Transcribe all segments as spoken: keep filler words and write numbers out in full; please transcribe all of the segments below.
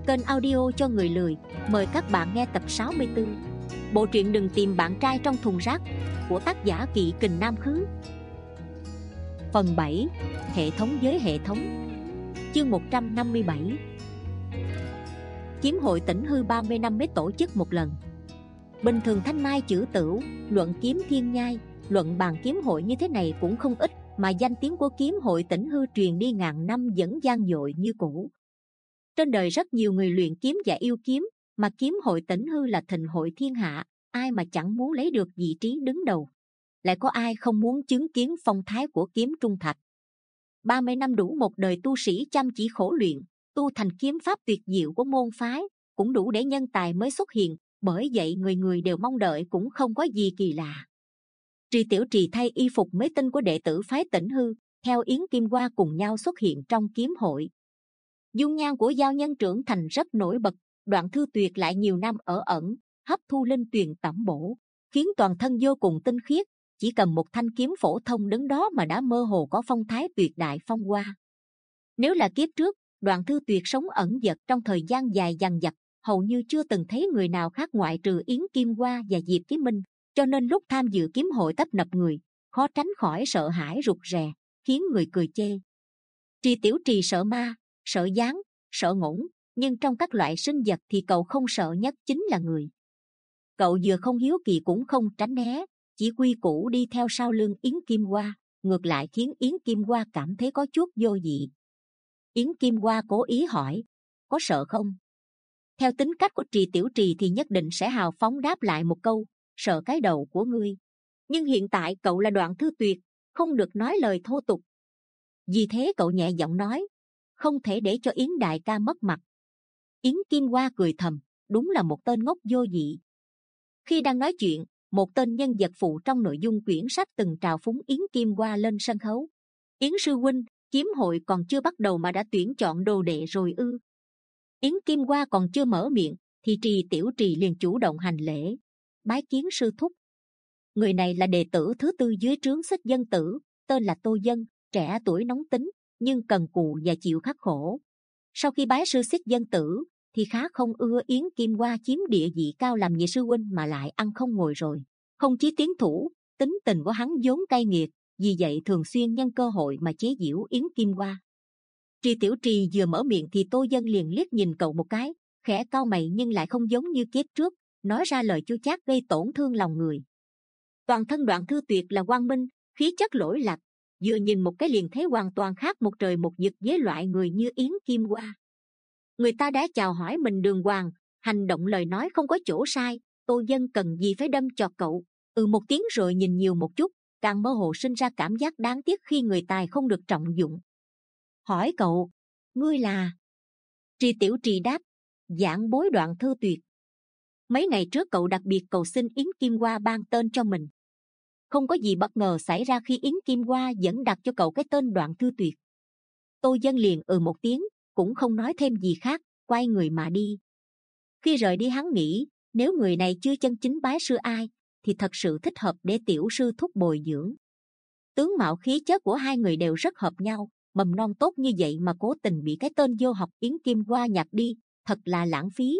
kênh audio cho người lười. Mời các bạn nghe tập sáu mươi tư. Bộ truyện Đừng tìm bạn trai trong thùng rác của tác giả Kỵ Kình Nam Khứ. Phần bảy. Hệ thống với hệ thống. Chương một trăm năm mươi bảy. Kiếm hội tỉnh hư ba mươi năm mới tổ chức một lần. Bình thường thanh mai chữ tửu, luận kiếm thiên nhai, luận bàn kiếm hội như thế này cũng không ít, mà danh tiếng của kiếm hội tỉnh hư truyền đi ngàn năm vẫn vang dội như cũ. Trên đời rất nhiều người luyện kiếm và yêu kiếm, mà kiếm hội tỉnh hư là thịnh hội thiên hạ, ai mà chẳng muốn lấy được vị trí đứng đầu. Lại có ai không muốn chứng kiến phong thái của kiếm trung thạch. ba mươi năm đủ một đời tu sĩ chăm chỉ khổ luyện, tu thành kiếm pháp tuyệt diệu của môn phái, cũng đủ để nhân tài mới xuất hiện, bởi vậy người người đều mong đợi cũng không có gì kỳ lạ. Trì Tiểu Trì thay y phục mới tinh của đệ tử phái tỉnh hư, theo Yến Kim Hoa cùng nhau xuất hiện trong kiếm hội. Dung nhan của giao nhân trưởng thành rất nổi bật, Đoạn Thư Tuyệt lại nhiều năm ở ẩn, hấp thu linh tuyền tẩm bổ, khiến toàn thân vô cùng tinh khiết, chỉ cầm một thanh kiếm phổ thông đứng đó mà đã mơ hồ có phong thái tuyệt đại phong hoa. Nếu là kiếp trước, Đoạn Thư Tuyệt sống ẩn dật trong thời gian dài dằng dặc, hầu như chưa từng thấy người nào khác ngoại trừ Yến Kim Hoa và Diệp Chí Minh, cho nên lúc tham dự kiếm hội tấp nập người, khó tránh khỏi sợ hãi rụt rè, khiến người cười chê. Trì Tiểu Trì sợ ma, sợ gián, sợ ngỗng, nhưng trong các loại sinh vật thì cậu không sợ nhất chính là người. Cậu vừa không hiếu kỳ cũng không tránh né, chỉ quy củ đi theo sau lưng Yến Kim Hoa, ngược lại khiến Yến Kim Hoa cảm thấy có chút vô vị. Yến Kim Hoa cố ý hỏi, có sợ không? Theo tính cách của Trì Tiểu Trì thì nhất định sẽ hào phóng đáp lại một câu, sợ cái đầu của ngươi. Nhưng hiện tại cậu là Đoạn Thư Tuyệt, không được nói lời thô tục. Vì thế cậu nhẹ giọng nói, không thể để cho Yến đại ca mất mặt. Yến Kim Hoa cười thầm, đúng là một tên ngốc vô vị. Khi đang nói chuyện, một tên nhân vật phụ trong nội dung quyển sách từng trào phúng Yến Kim Hoa lên sân khấu. Yến sư huynh, kiếm hội còn chưa bắt đầu mà đã tuyển chọn đồ đệ rồi ư? Yến Kim Hoa còn chưa mở miệng thì Trì Tiểu Trì liền chủ động hành lễ, bái kiến sư thúc. Người này là đệ tử thứ tư dưới trướng Xích Dân Tử, tên là Tô Dân, trẻ tuổi nóng tính nhưng cần cù và chịu khắc khổ. Sau khi bái sư Xích Dân Tử thì khá không ưa Yến Kim Hoa chiếm địa vị cao làm nhị sư huynh mà lại ăn không ngồi rồi, không chí tiến thủ. Tính tình của hắn vốn cay nghiệt, vì vậy thường xuyên nhân cơ hội mà chế giễu Yến Kim Hoa. Trì Tiểu Trì vừa mở miệng thì Tô Dân liền liếc nhìn cậu một cái, khẽ cau mày nhưng lại không giống như kiếp trước, nói ra lời chua chát gây tổn thương lòng người. Toàn thân Đoạn Thư Tuyệt là quang minh, khí chất lỗi lạc, vừa nhìn một cái liền thấy hoàn toàn khác một trời một vực với loại người như Yến Kim Hoa. Người ta đã chào hỏi mình đường hoàng, hành động lời nói không có chỗ sai, Tô Dân cần gì phải đâm chọt cậu, ừ một tiếng rồi nhìn nhiều một chút, càng mơ hồ sinh ra cảm giác đáng tiếc khi người tài không được trọng dụng. Hỏi cậu, ngươi là? Trì Tiểu Trì đáp, giảng bối Đoạn Thư Tuyệt. Mấy ngày trước cậu đặc biệt cầu xin Yến Kim Hoa ban tên cho mình. Không có gì bất ngờ xảy ra khi Yến Kim Hoa vẫn đặt cho cậu cái tên Đoạn Thư Tuyệt. Tô Dân liền ừ một tiếng, cũng không nói thêm gì khác, quay người mà đi. Khi rời đi hắn nghĩ, nếu người này chưa chân chính bái sư ai, thì thật sự thích hợp để tiểu sư thúc bồi dưỡng. Tướng mạo khí chất của hai người đều rất hợp nhau, mầm non tốt như vậy mà cố tình bị cái tên vô học Yến Kim Hoa nhặt đi, thật là lãng phí.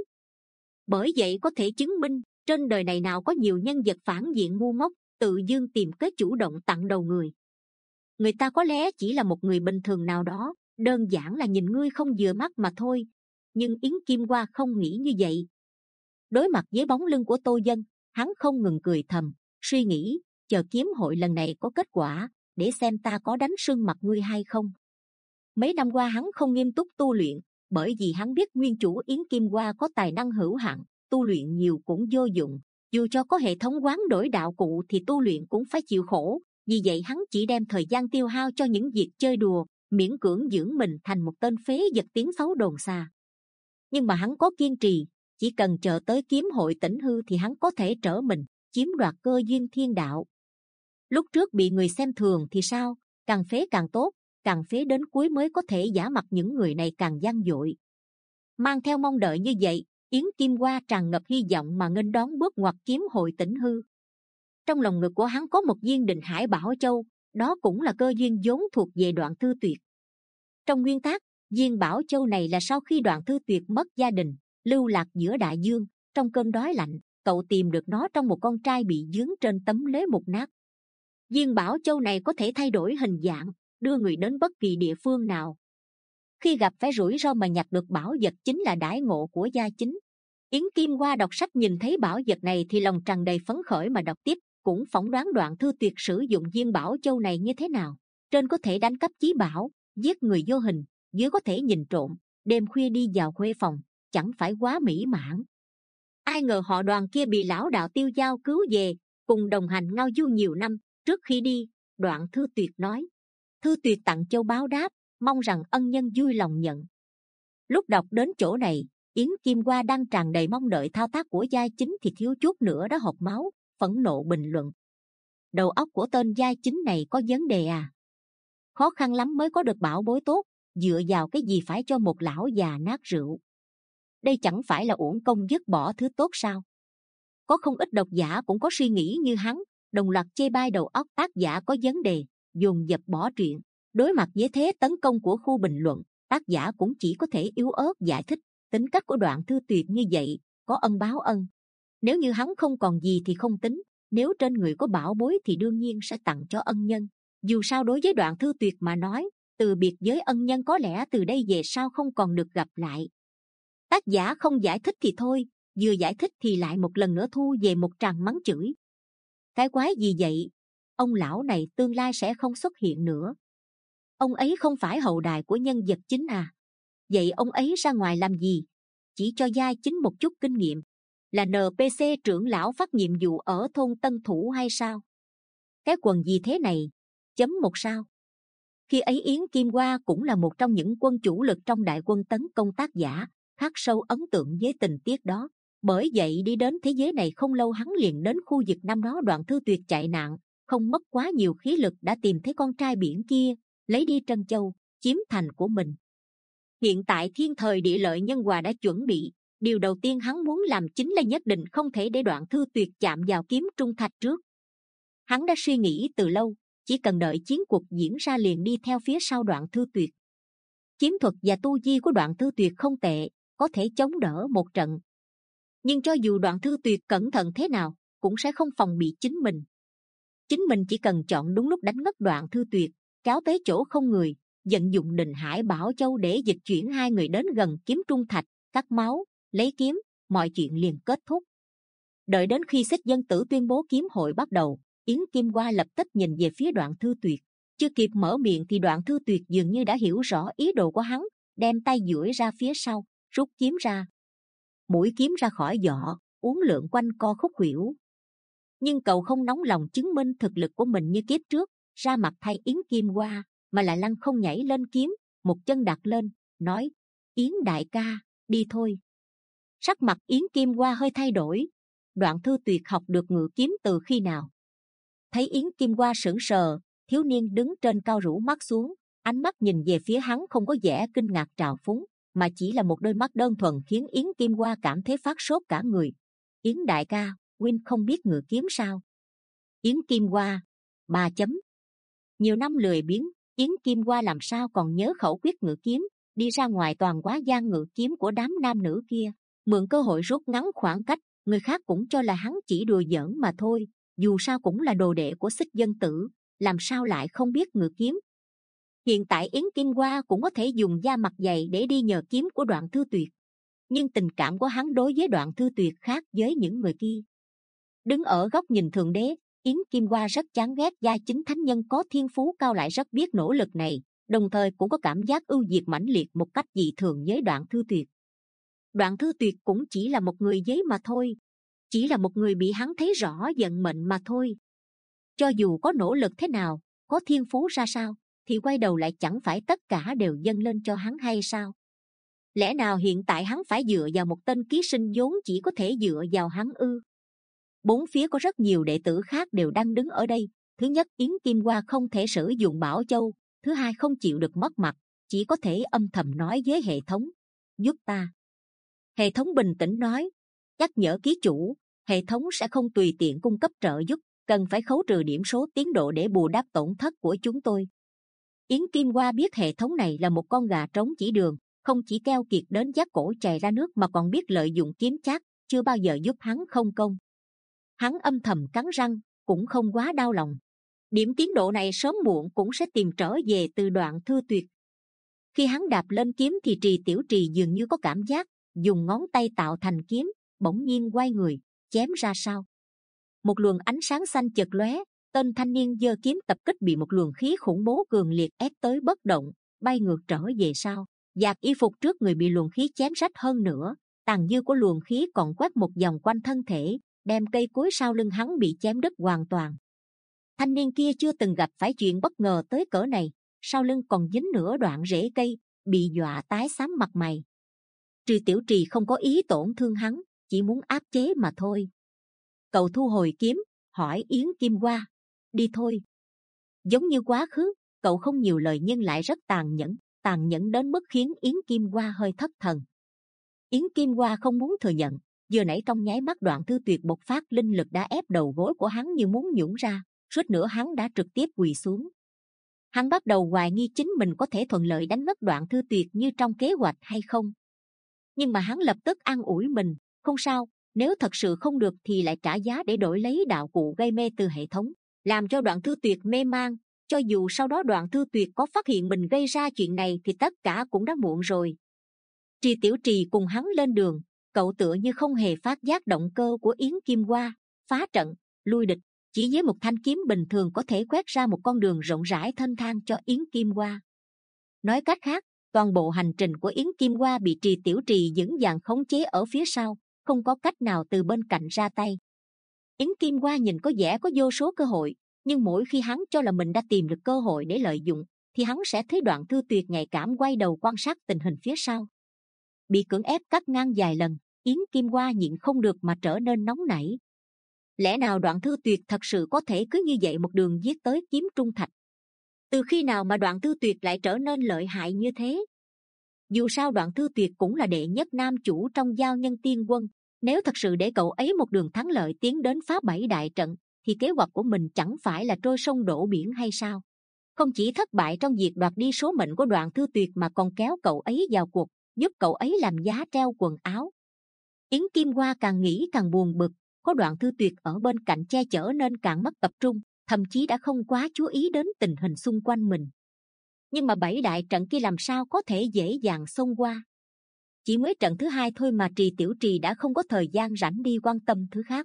Bởi vậy có thể chứng minh, trên đời này nào có nhiều nhân vật phản diện ngu ngốc, tự dưng tìm kế chủ động tặng đầu người. Người ta có lẽ chỉ là một người bình thường nào đó, đơn giản là nhìn ngươi không vừa mắt mà thôi. Nhưng Yến Kim Hoa không nghĩ như vậy. Đối mặt với bóng lưng của Tô Dân, hắn không ngừng cười thầm, suy nghĩ, chờ kiếm hội lần này có kết quả, để xem ta có đánh sưng mặt ngươi hay không. Mấy năm qua hắn không nghiêm túc tu luyện, bởi vì hắn biết nguyên chủ Yến Kim Hoa có tài năng hữu hạn, tu luyện nhiều cũng vô dụng. Dù cho có hệ thống hoán đổi đạo cụ thì tu luyện cũng phải chịu khổ. Vì vậy hắn chỉ đem thời gian tiêu hao cho những việc chơi đùa, miễn cưỡng dưỡng mình thành một tên phế vật tiếng xấu đồn xa. Nhưng mà hắn có kiên trì, chỉ cần chờ tới kiếm hội tỉnh hư thì hắn có thể trở mình, chiếm đoạt cơ duyên thiên đạo. Lúc trước bị người xem thường thì sao, càng phế càng tốt, càng phế đến cuối mới có thể giả mặt những người này càng gian dội. Mang theo mong đợi như vậy, Yến Kim Hoa tràn ngập hy vọng mà nghênh đón bước ngoặt kiếm hội tỉnh hư. Trong lòng ngực của hắn có một viên Định Hải Bảo Châu, đó cũng là cơ duyên vốn thuộc về Đoạn Thư Tuyệt. Trong nguyên tắc, Viên Bảo Châu này là sau khi Đoạn Thư Tuyệt mất gia đình, lưu lạc giữa đại dương, trong cơn đói lạnh, cậu tìm được nó trong một con trai bị dướng trên tấm lưới mục nát. Viên Bảo Châu này có thể thay đổi hình dạng, đưa người đến bất kỳ địa phương nào. Khi gặp phải rủi ro mà nhặt được bảo vật chính là đãi ngộ của gia chính. Yến Kim Hoa đọc sách nhìn thấy bảo vật này thì lòng tràn đầy phấn khởi mà đọc tiếp, cũng phỏng đoán Đoạn Thư Tuyệt sử dụng viên Bảo Châu này như thế nào. Trên có thể đánh cắp chí bảo, giết người vô hình, dưới có thể nhìn trộm, đêm khuya đi vào khuê phòng, chẳng phải quá mỹ mãn. Ai ngờ họ Đoàn kia bị lão đạo Tiêu Giao cứu về, cùng đồng hành ngao du nhiều năm. Trước khi đi, Đoạn Thư Tuyệt nói: Thư Tuyệt tặng châu báo đáp, mong rằng ân nhân vui lòng nhận. Lúc đọc đến chỗ này, Yến Kim Hoa đang tràn đầy mong đợi thao tác của giai chính thì thiếu chút nữa đã hộc máu, phẫn nộ bình luận: đầu óc của tên giai chính này có vấn đề à? Khó khăn lắm mới có được bảo bối tốt, dựa vào cái gì phải cho một lão già nát rượu? Đây chẳng phải là uổng công dứt bỏ thứ tốt sao? Có không ít độc giả cũng có suy nghĩ như hắn, đồng loạt chê bai đầu óc tác giả có vấn đề, dồn dập bỏ truyện. Đối mặt với thế tấn công của khu bình luận, tác giả cũng chỉ có thể yếu ớt giải thích tính cách của Đoạn Thư Tuyệt như vậy, có ân báo ân. Nếu như hắn không còn gì thì không tính, nếu trên người có bảo bối thì đương nhiên sẽ tặng cho ân nhân. Dù sao đối với Đoạn Thư Tuyệt mà nói, từ biệt với ân nhân có lẽ từ đây về sau không còn được gặp lại. Tác giả không giải thích thì thôi, vừa giải thích thì lại một lần nữa thu về một tràng mắng chửi. Cái quái gì vậy? Ông lão này tương lai sẽ không xuất hiện nữa. Ông ấy không phải hậu đài của nhân vật chính à? Vậy ông ấy ra ngoài làm gì? Chỉ cho giai chính một chút kinh nghiệm. Là en pê xê trưởng lão phát nhiệm vụ ở thôn Tân Thủ hay sao? Cái quần gì thế này? Chấm một sao. Khi ấy Yến Kim Hoa cũng là một trong những quân chủ lực trong đại quân tấn công tác giả, khắc sâu ấn tượng với tình tiết đó. Bởi vậy đi đến thế giới này không lâu hắn liền đến khu vực năm đó Đoạn Thư Tuyệt chạy nạn, không mất quá nhiều khí lực đã tìm thấy con trai biển kia, lấy đi Trân Châu, chiếm thành của mình. Hiện tại thiên thời địa lợi nhân hòa đã chuẩn bị, điều đầu tiên hắn muốn làm chính là nhất định không thể để Đoạn Thư Tuyệt chạm vào kiếm trung thạch trước. Hắn đã suy nghĩ từ lâu, chỉ cần đợi chiến cuộc diễn ra liền đi theo phía sau Đoạn Thư Tuyệt. Chiến thuật và tu vi của Đoạn Thư Tuyệt không tệ, có thể chống đỡ một trận. Nhưng cho dù Đoạn Thư Tuyệt cẩn thận thế nào, cũng sẽ không phòng bị chính mình. Chính mình chỉ cần chọn đúng lúc đánh ngất Đoạn Thư Tuyệt, kéo tới chỗ không người, vận dụng Định Hải Bảo Châu để dịch chuyển hai người đến gần kiếm trung thạch, cắt máu, lấy kiếm, mọi chuyện liền kết thúc. Đợi đến khi Xích Dân Tử tuyên bố kiếm hội bắt đầu, Yến Kim Hoa lập tức nhìn về phía Đoạn Thư Tuyệt. Chưa kịp mở miệng thì Đoạn Thư Tuyệt dường như đã hiểu rõ ý đồ của hắn, đem tay duỗi ra phía sau, rút kiếm ra. Mũi kiếm ra khỏi vỏ, uốn lượn quanh co khúc khuỷu. Nhưng cậu không nóng lòng chứng minh thực lực của mình như kiếp trước, ra mặt thay Yến Kim Hoa, mà lại lăng không nhảy lên kiếm, một chân đặt lên, nói: Yến đại ca, đi thôi. Sắc mặt Yến Kim Hoa hơi thay đổi. Đoạn Thư Tuyệt học được ngự kiếm từ khi nào? Thấy Yến Kim Hoa sững sờ, thiếu niên đứng trên cao rũ mắt xuống, ánh mắt nhìn về phía hắn không có vẻ kinh ngạc trào phúng, mà chỉ là một đôi mắt đơn thuần khiến Yến Kim Hoa cảm thấy phát sốt cả người. Yến đại ca, huynh không biết ngự kiếm sao? Yến Kim Hoa, ba chấm. Nhiều năm lười biếng, Yến Kim Hoa làm sao còn nhớ khẩu quyết ngự kiếm, đi ra ngoài toàn quá gian ngự kiếm của đám nam nữ kia, mượn cơ hội rút ngắn khoảng cách. Người khác cũng cho là hắn chỉ đùa giỡn mà thôi, dù sao cũng là đồ đệ của Xích Dân Tử, làm sao lại không biết ngự kiếm. Hiện tại Yến Kim Hoa cũng có thể dùng da mặt dày để đi nhờ kiếm của Đoạn Thư Tuyệt, nhưng tình cảm của hắn đối với Đoạn Thư Tuyệt khác với những người kia. Đứng ở góc nhìn thượng đế, Yến Kim Hoa rất chán ghét gia chính thánh nhân có thiên phú cao lại rất biết nỗ lực này, đồng thời cũng có cảm giác ưu việt mãnh liệt một cách dị thường với Đoạn Thư Tuyệt. Đoạn Thư Tuyệt cũng chỉ là một người giấy mà thôi, chỉ là một người bị hắn thấy rõ vận mệnh mà thôi. Cho dù có nỗ lực thế nào, có thiên phú ra sao, thì quay đầu lại chẳng phải tất cả đều dâng lên cho hắn hay sao? Lẽ nào hiện tại hắn phải dựa vào một tên ký sinh vốn chỉ có thể dựa vào hắn ư? Bốn phía có rất nhiều đệ tử khác đều đang đứng ở đây. Thứ nhất, Yến Kim Hoa không thể sử dụng Bảo Châu. Thứ hai, không chịu được mất mặt, chỉ có thể âm thầm nói với hệ thống: giúp ta. Hệ thống bình tĩnh nói: nhắc nhở ký chủ, hệ thống sẽ không tùy tiện cung cấp trợ giúp, cần phải khấu trừ điểm số tiến độ để bù đắp tổn thất của chúng tôi. Yến Kim Hoa biết hệ thống này là một con gà trống chỉ đường, không chỉ keo kiệt đến giác cổ chày ra nước mà còn biết lợi dụng kiếm chác, chưa bao giờ giúp hắn không công. Hắn âm thầm cắn răng, cũng không quá đau lòng. Điểm tiến độ này sớm muộn cũng sẽ tìm trở về từ Đoạn Thư Tuyệt. Khi hắn đạp lên kiếm thì Trì Tiểu Trì dường như có cảm giác, dùng ngón tay tạo thành kiếm, bỗng nhiên quay người, chém ra sau. Một luồng ánh sáng xanh chợt lóe, tên thanh niên giơ kiếm tập kích bị một luồng khí khủng bố cường liệt ép tới bất động, bay ngược trở về sau. Giạc y phục trước người bị luồng khí chém rách hơn nữa, tàn dư của luồng khí còn quét một vòng quanh thân thể, đem cây cối sau lưng hắn bị chém đứt hoàn toàn. Thanh niên kia chưa từng gặp phải chuyện bất ngờ tới cỡ này, sau lưng còn dính nửa đoạn rễ cây, bị dọa tái xám mặt mày. Trì Tiểu Trì không có ý tổn thương hắn, chỉ muốn áp chế mà thôi. Cậu thu hồi kiếm, hỏi Yến Kim Hoa, đi thôi. Giống như quá khứ, cậu không nhiều lời nhưng lại rất tàn nhẫn, tàn nhẫn đến mức khiến Yến Kim Hoa hơi thất thần. Yến Kim Hoa không muốn thừa nhận, vừa nãy trong nháy mắt Đoạn Thư Tuyệt bộc phát linh lực đã ép đầu gối của hắn như muốn nhũn ra, suýt nữa hắn đã trực tiếp quỳ xuống. Hắn bắt đầu hoài nghi chính mình có thể thuận lợi đánh ngất Đoạn Thư Tuyệt như trong kế hoạch hay không. Nhưng mà hắn lập tức an ủi mình, không sao, nếu thật sự không được thì lại trả giá để đổi lấy đạo cụ gây mê từ hệ thống, làm cho Đoạn Thư Tuyệt mê man. Cho dù sau đó Đoạn Thư Tuyệt có phát hiện mình gây ra chuyện này thì tất cả cũng đã muộn rồi. Trì Tiểu Trì cùng hắn lên đường, cậu tựa như không hề phát giác động cơ của Yến Kim Hoa, phá trận, lui địch, chỉ với một thanh kiếm bình thường có thể quét ra một con đường rộng rãi thênh thang cho Yến Kim Hoa. Nói cách khác, toàn bộ hành trình của Yến Kim Hoa bị Trì Tiểu Trì vững vàng khống chế ở phía sau, không có cách nào từ bên cạnh ra tay. Yến Kim Hoa nhìn có vẻ có vô số cơ hội, nhưng mỗi khi hắn cho là mình đã tìm được cơ hội để lợi dụng, thì hắn sẽ thấy Đoạn Thư Tuyệt nhạy cảm quay đầu quan sát tình hình phía sau. Bị cưỡng ép cắt ngang vài lần, Yến Kim Hoa nhịn không được mà trở nên nóng nảy. Lẽ nào Đoạn Thư Tuyệt thật sự có thể cứ như vậy một đường giết tới kiếm trung thạch? Từ khi nào mà Đoạn Thư Tuyệt lại trở nên lợi hại như thế? Dù sao Đoạn Thư Tuyệt cũng là đệ nhất nam chủ trong Giao Nhân Tiên Quân, nếu thật sự để cậu ấy một đường thắng lợi tiến đến phá bảy đại trận, thì kế hoạch của mình chẳng phải là trôi sông đổ biển hay sao? Không chỉ thất bại trong việc đoạt đi số mệnh của Đoạn Thư Tuyệt mà còn kéo cậu ấy vào cuộc, giúp cậu ấy làm giá treo quần áo. Yến Kim Hoa càng nghĩ càng buồn bực, có Đoạn Thư Tuyệt ở bên cạnh che chở nên càng mất tập trung, thậm chí đã không quá chú ý đến tình hình xung quanh mình. Nhưng mà bảy đại trận kia làm sao có thể dễ dàng xông qua? Chỉ mới trận thứ hai thôi mà Trì Tiểu Trì đã không có thời gian rảnh đi quan tâm thứ khác.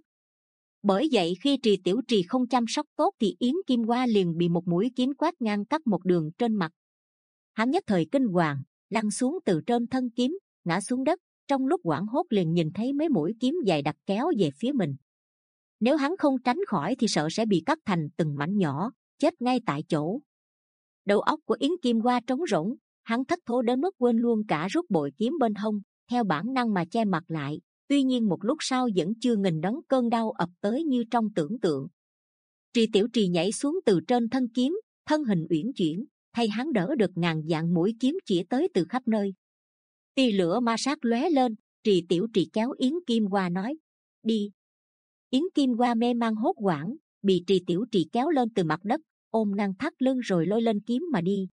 Bởi vậy khi Trì Tiểu Trì không chăm sóc tốt thì Yến Kim Hoa liền bị một mũi kiếm quét ngang cắt một đường trên mặt. Hắn nhất thời kinh hoàng, lăn xuống từ trên thân kiếm, ngã xuống đất, trong lúc hoảng hốt liền nhìn thấy mấy mũi kiếm dài đặc kéo về phía mình. Nếu hắn không tránh khỏi thì sợ sẽ bị cắt thành từng mảnh nhỏ, chết ngay tại chỗ. Đầu óc của Yến Kim Hoa trống rỗng, hắn thất thố đến mức quên luôn cả rút bội kiếm bên hông, theo bản năng mà che mặt lại. Tuy nhiên một lúc sau vẫn chưa nghìn đấng cơn đau ập tới như trong tưởng tượng. Trì Tiểu Trì nhảy xuống từ trên thân kiếm, thân hình uyển chuyển, thay hắn đỡ được ngàn vạn mũi kiếm chĩa tới từ khắp nơi. Tia lửa ma sát lóe lên, Trì Tiểu Trì kéo Yến Kim Hoa nói, đi. Yến Kim Hoa mê man hốt hoảng, bị Trì Tiểu Trì kéo lên từ mặt đất, ôm ngang thắt lưng rồi lôi lên kiếm mà đi.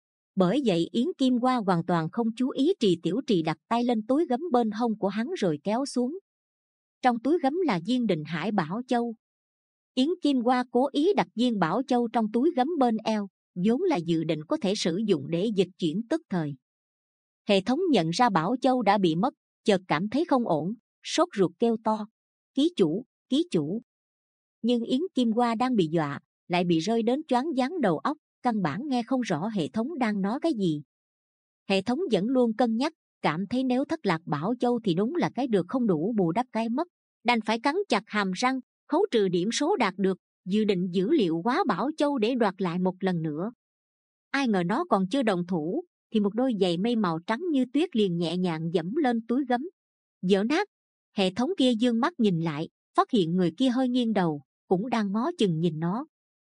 Bởi vậy Yến Kim Hoa hoàn toàn không chú ý Trì Tiểu Trì đặt tay lên túi gấm bên hông của hắn rồi kéo xuống. Trong túi gấm là viên Định Hải Bảo Châu. Yến Kim Hoa cố ý đặt viên Bảo Châu trong túi gấm bên eo, vốn là dự định có thể sử dụng để dịch chuyển tức thời. Hệ thống nhận ra Bảo Châu đã bị mất, chợt cảm thấy không ổn, sốt ruột kêu to, ký chủ, ký chủ. Nhưng Yến Kim Hoa đang bị dọa, lại bị rơi đến choáng váng đầu óc, căn bản nghe không rõ hệ thống đang nói cái gì. Hệ thống vẫn luôn cân nhắc, cảm thấy nếu thất lạc Bảo Châu thì đúng là cái được không đủ bù đắp cái mất, đành phải cắn chặt hàm răng, khấu trừ điểm số đạt được, dự định dữ liệu hóa Bảo Châu để đoạt lại một lần nữa. Ai ngờ nó còn chưa đồng thủ, thì một đôi giày mây màu trắng như tuyết liền nhẹ nhàng dẫm lên túi gấm. Dở nát. Hệ thống kia dương mắt nhìn lại, phát hiện người kia hơi nghiêng đầu, cũng đang ngó chừng nhìn nó.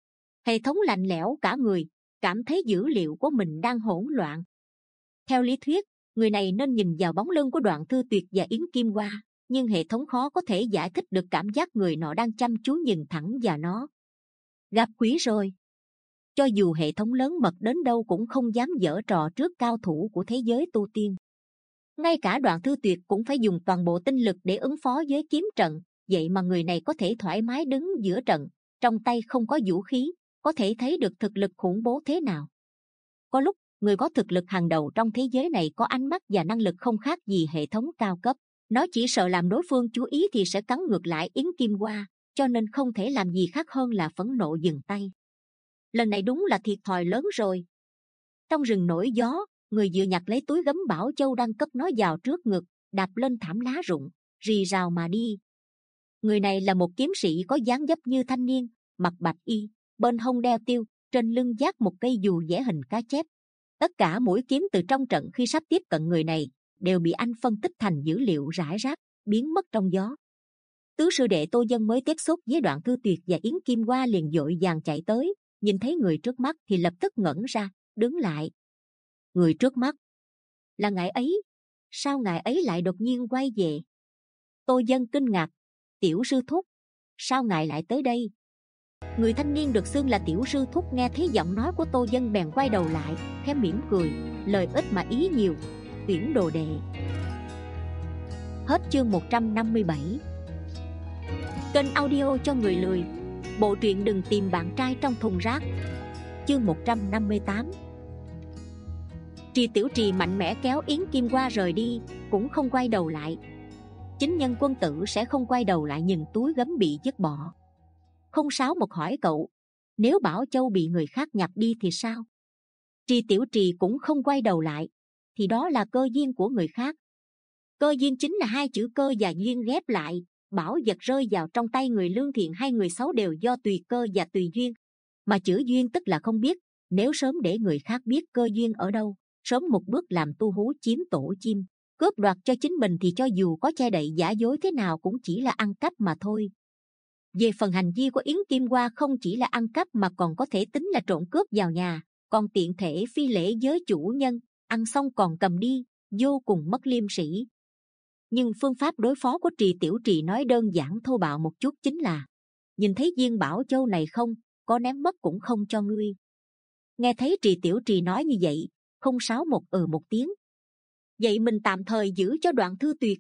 Hệ thống lạnh lẽo cả người, cảm thấy dữ liệu của mình đang hỗn loạn. Theo lý thuyết, người này nên nhìn vào bóng lưng của Đoạn Thư Tuyệt và Yến Kim Hoa, nhưng hệ thống khó có thể giải thích được cảm giác người nọ đang chăm chú nhìn thẳng vào nó. Gặp quỷ rồi. Cho dù hệ thống lớn mật đến đâu cũng không dám giở trò trước cao thủ của thế giới tu tiên. Ngay cả Đoạn Thư Tuyệt cũng phải dùng toàn bộ tinh lực để ứng phó với kiếm trận, vậy mà người này có thể thoải mái đứng giữa trận, trong tay không có vũ khí, có thể thấy được thực lực khủng bố thế nào. Có lúc, người có thực lực hàng đầu trong thế giới này có ánh mắt và năng lực không khác gì hệ thống cao cấp. Nó chỉ sợ làm đối phương chú ý thì sẽ cắn ngược lại Yến Kim Hoa, cho nên không thể làm gì khác hơn là phẫn nộ dừng tay. Lần này đúng là thiệt thòi lớn rồi. Trong rừng nổi gió, người vừa nhặt lấy túi gấm Bảo Châu đang cất nó vào trước ngực, đạp lên thảm lá rụng, rì rào mà đi. Người này là một kiếm sĩ có dáng dấp như thanh niên, mặc bạch y, bên hông đeo tiêu, trên lưng vác một cây dù vẽ hình cá chép. Tất cả mũi kiếm từ trong trận khi sắp tiếp cận người này đều bị anh phân tích thành dữ liệu rải rác, biến mất trong gió. Tứ sư đệ Tô Dân mới tiếp xúc với Đoạn Thư Tuyệt và Yến Kim Hoa liền vội vàng chạy tới, nhìn thấy người trước mắt thì lập tức ngẩn ra, đứng lại. Người trước mắt là ngài ấy? Sao ngài ấy lại đột nhiên quay về? Tô Dân kinh ngạc. Tiểu sư thúc, sao ngài lại tới đây? Người thanh niên được xưng là tiểu sư thúc nghe thấy giọng nói của Tô Dân bèn quay đầu lại, khẽ mỉm cười, lời ít mà ý nhiều, tuyển đồ đệ. Hết chương một trăm năm mươi bảy. Kênh audio cho người lười, bộ truyện Đừng Tìm Bạn Trai Trong Thùng Rác, chương một trăm năm mươi tám. Trì Tiểu Trì mạnh mẽ kéo Yến Kim Hoa rời đi, cũng không quay đầu lại. Chính nhân quân tử sẽ không quay đầu lại nhìn túi gấm bị vứt bỏ. Không Sáu một hỏi cậu, nếu Bảo Châu bị người khác nhặt đi thì sao? Trì Tiểu Trì cũng không quay đầu lại, thì đó là cơ duyên của người khác. Cơ duyên chính là hai chữ cơ và duyên ghép lại. Bảo vật rơi vào trong tay người lương thiện hay người xấu đều do tùy cơ và tùy duyên. Mà chữ duyên tức là không biết. Nếu sớm để người khác biết cơ duyên ở đâu, sớm một bước làm tu hú chiếm tổ chim, cướp đoạt cho chính mình thì cho dù có che đậy giả dối thế nào cũng chỉ là ăn cắp mà thôi. Về phần hành vi của Yến Kim Hoa không chỉ là ăn cắp mà còn có thể tính là trộm cướp vào nhà, còn tiện thể phi lễ với chủ nhân, ăn xong còn cầm đi, vô cùng mất liêm sĩ. Nhưng phương pháp đối phó của Trì Tiểu Trì nói đơn giản thô bạo một chút, chính là nhìn thấy viên Bảo Châu này không, có ném mất cũng không cho ngươi. Nghe thấy Trì Tiểu Trì nói như vậy, Không Sáu một ừ một tiếng. Vậy mình tạm thời giữ cho Đoạn Thư Tuyệt.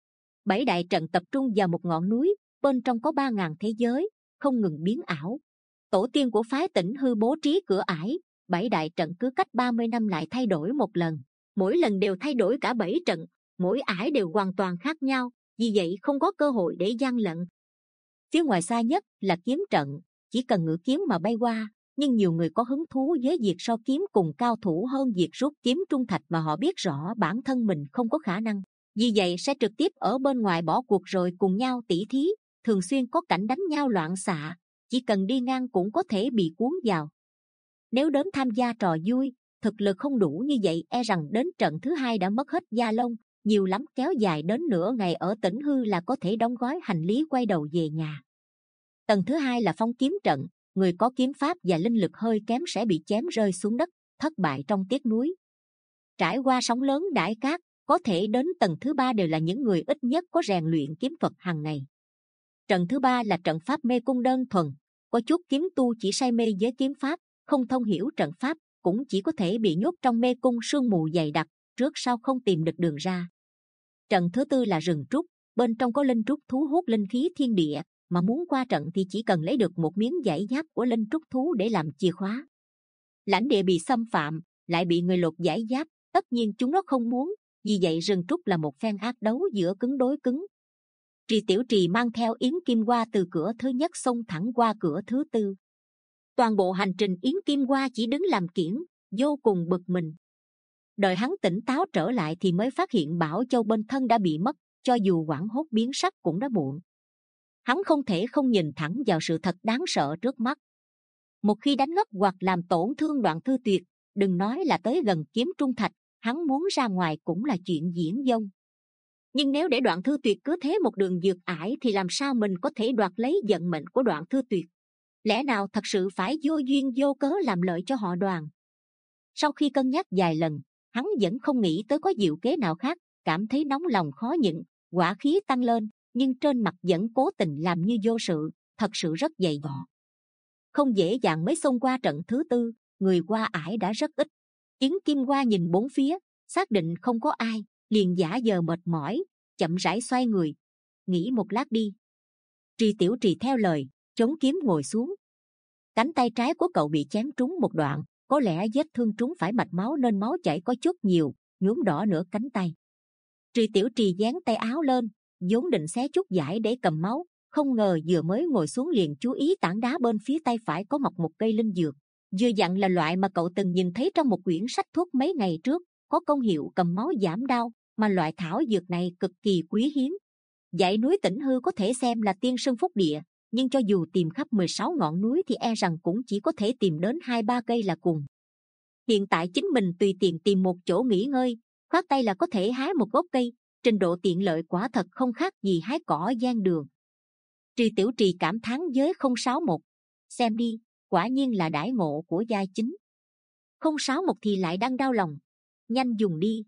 Bảy đại trận tập trung vào một ngọn núi, bên trong có ba ngàn thế giới, không ngừng biến ảo. Tổ tiên của phái Tỉnh Hư bố trí cửa ải, bảy đại trận cứ cách ba mươi năm lại thay đổi một lần, mỗi lần đều thay đổi cả bảy trận, mỗi ải đều hoàn toàn khác nhau, vì vậy không có cơ hội để gian lận. Phía ngoài xa nhất là kiếm trận, chỉ cần ngự kiếm mà bay qua, nhưng nhiều người có hứng thú với việc so kiếm cùng cao thủ hơn việc rút kiếm trung thạch mà họ biết rõ bản thân mình không có khả năng, vì vậy sẽ trực tiếp ở bên ngoài bỏ cuộc rồi cùng nhau tỉ thí, thường xuyên có cảnh đánh nhau loạn xạ, chỉ cần đi ngang cũng có thể bị cuốn vào. Nếu đến tham gia trò vui, thực lực không đủ như vậy e rằng đến trận thứ hai đã mất hết da lông, nhiều lắm kéo dài đến nửa ngày ở Tỉnh Hư là có thể đóng gói hành lý quay đầu về nhà. Tầng thứ hai là phong kiếm trận, người có kiếm pháp và linh lực hơi kém sẽ bị chém rơi xuống đất, thất bại trong tiếc núi. Trải qua sóng lớn đãi cát, có thể đến tầng thứ ba đều là những người ít nhất có rèn luyện kiếm thuật hàng ngày. Trận thứ ba là trận pháp mê cung đơn thuần, có chút kiếm tu chỉ say mê với kiếm pháp, không thông hiểu trận pháp, cũng chỉ có thể bị nhốt trong mê cung sương mù dày đặc, trước sau không tìm được đường ra. Trận thứ tư là rừng trúc, bên trong có linh trúc thú hút linh khí thiên địa, mà muốn qua trận thì chỉ cần lấy được một miếng vảy giáp của linh trúc thú để làm chìa khóa. Lãnh địa bị xâm phạm, lại bị người lột vảy giáp, tất nhiên chúng nó không muốn, vì vậy rừng trúc là một phen ác đấu giữa cứng đối cứng. Trì Tiểu Trì mang theo Yến Kim Hoa từ cửa thứ nhất xông thẳng qua cửa thứ tư. Toàn bộ hành trình Yến Kim Hoa chỉ đứng làm kiểng, vô cùng bực mình. Đợi hắn tỉnh táo trở lại thì mới phát hiện Bảo Châu bên thân đã bị mất, cho dù hoảng hốt biến sắc cũng đã muộn. Hắn không thể không nhìn thẳng vào sự thật đáng sợ trước mắt. Một khi đánh ngất hoặc làm tổn thương Đoạn Thư Tuyệt, đừng nói là tới gần kiếm trung thạch, hắn muốn ra ngoài cũng là chuyện diễn dông. Nhưng nếu để Đoạn Thư Tuyệt cứ thế một đường vượt ải thì làm sao mình có thể đoạt lấy vận mệnh của Đoạn Thư Tuyệt? Lẽ nào thật sự phải vô duyên vô cớ làm lợi cho họ Đoàn? Sau khi cân nhắc vài lần, hắn vẫn không nghĩ tới có diệu kế nào khác, cảm thấy nóng lòng khó nhịn, hỏa khí tăng lên, nhưng trên mặt vẫn cố tình làm như vô sự, thật sự rất dày dò. không dễ dàng mới xông qua trận thứ tư, người qua ải đã rất ít. Yến Kim Hoa nhìn bốn phía, xác định không có ai, liền giả vờ mệt mỏi, chậm rãi xoay người, nghỉ một lát đi. Trì Tiểu Trì theo lời, chống kiếm ngồi xuống. Cánh tay trái của cậu bị chém trúng một đoạn, có lẽ vết thương trúng phải mạch máu nên máu chảy có chút nhiều, nhuốm đỏ nửa cánh tay. Trì Tiểu Trì dán tay áo lên, vốn định xé chút vải để cầm máu, không ngờ vừa mới ngồi xuống liền chú ý tảng đá bên phía tay phải có mọc một cây linh dược, vừa dặn là loại mà cậu từng nhìn thấy trong một quyển sách thuốc mấy ngày trước, có công hiệu cầm máu giảm đau, mà loại thảo dược này cực kỳ quý hiếm. Dãy núi Tĩnh Hư có thể xem là tiên sơn phúc địa, nhưng cho dù tìm khắp mười sáu ngọn núi thì e rằng cũng chỉ có thể tìm đến hai ba cây là cùng. Hiện tại chính mình tùy tiện tìm một chỗ nghỉ ngơi, khoát tay là có thể hái một gốc cây, trình độ tiện lợi quả thật không khác gì hái cỏ gian đường. Trì Tiểu Trì cảm thán với không sáu một, xem đi, quả nhiên là đãi ngộ của gia chính. Không sáu một thì lại đang đau lòng, nhanh dùng đi.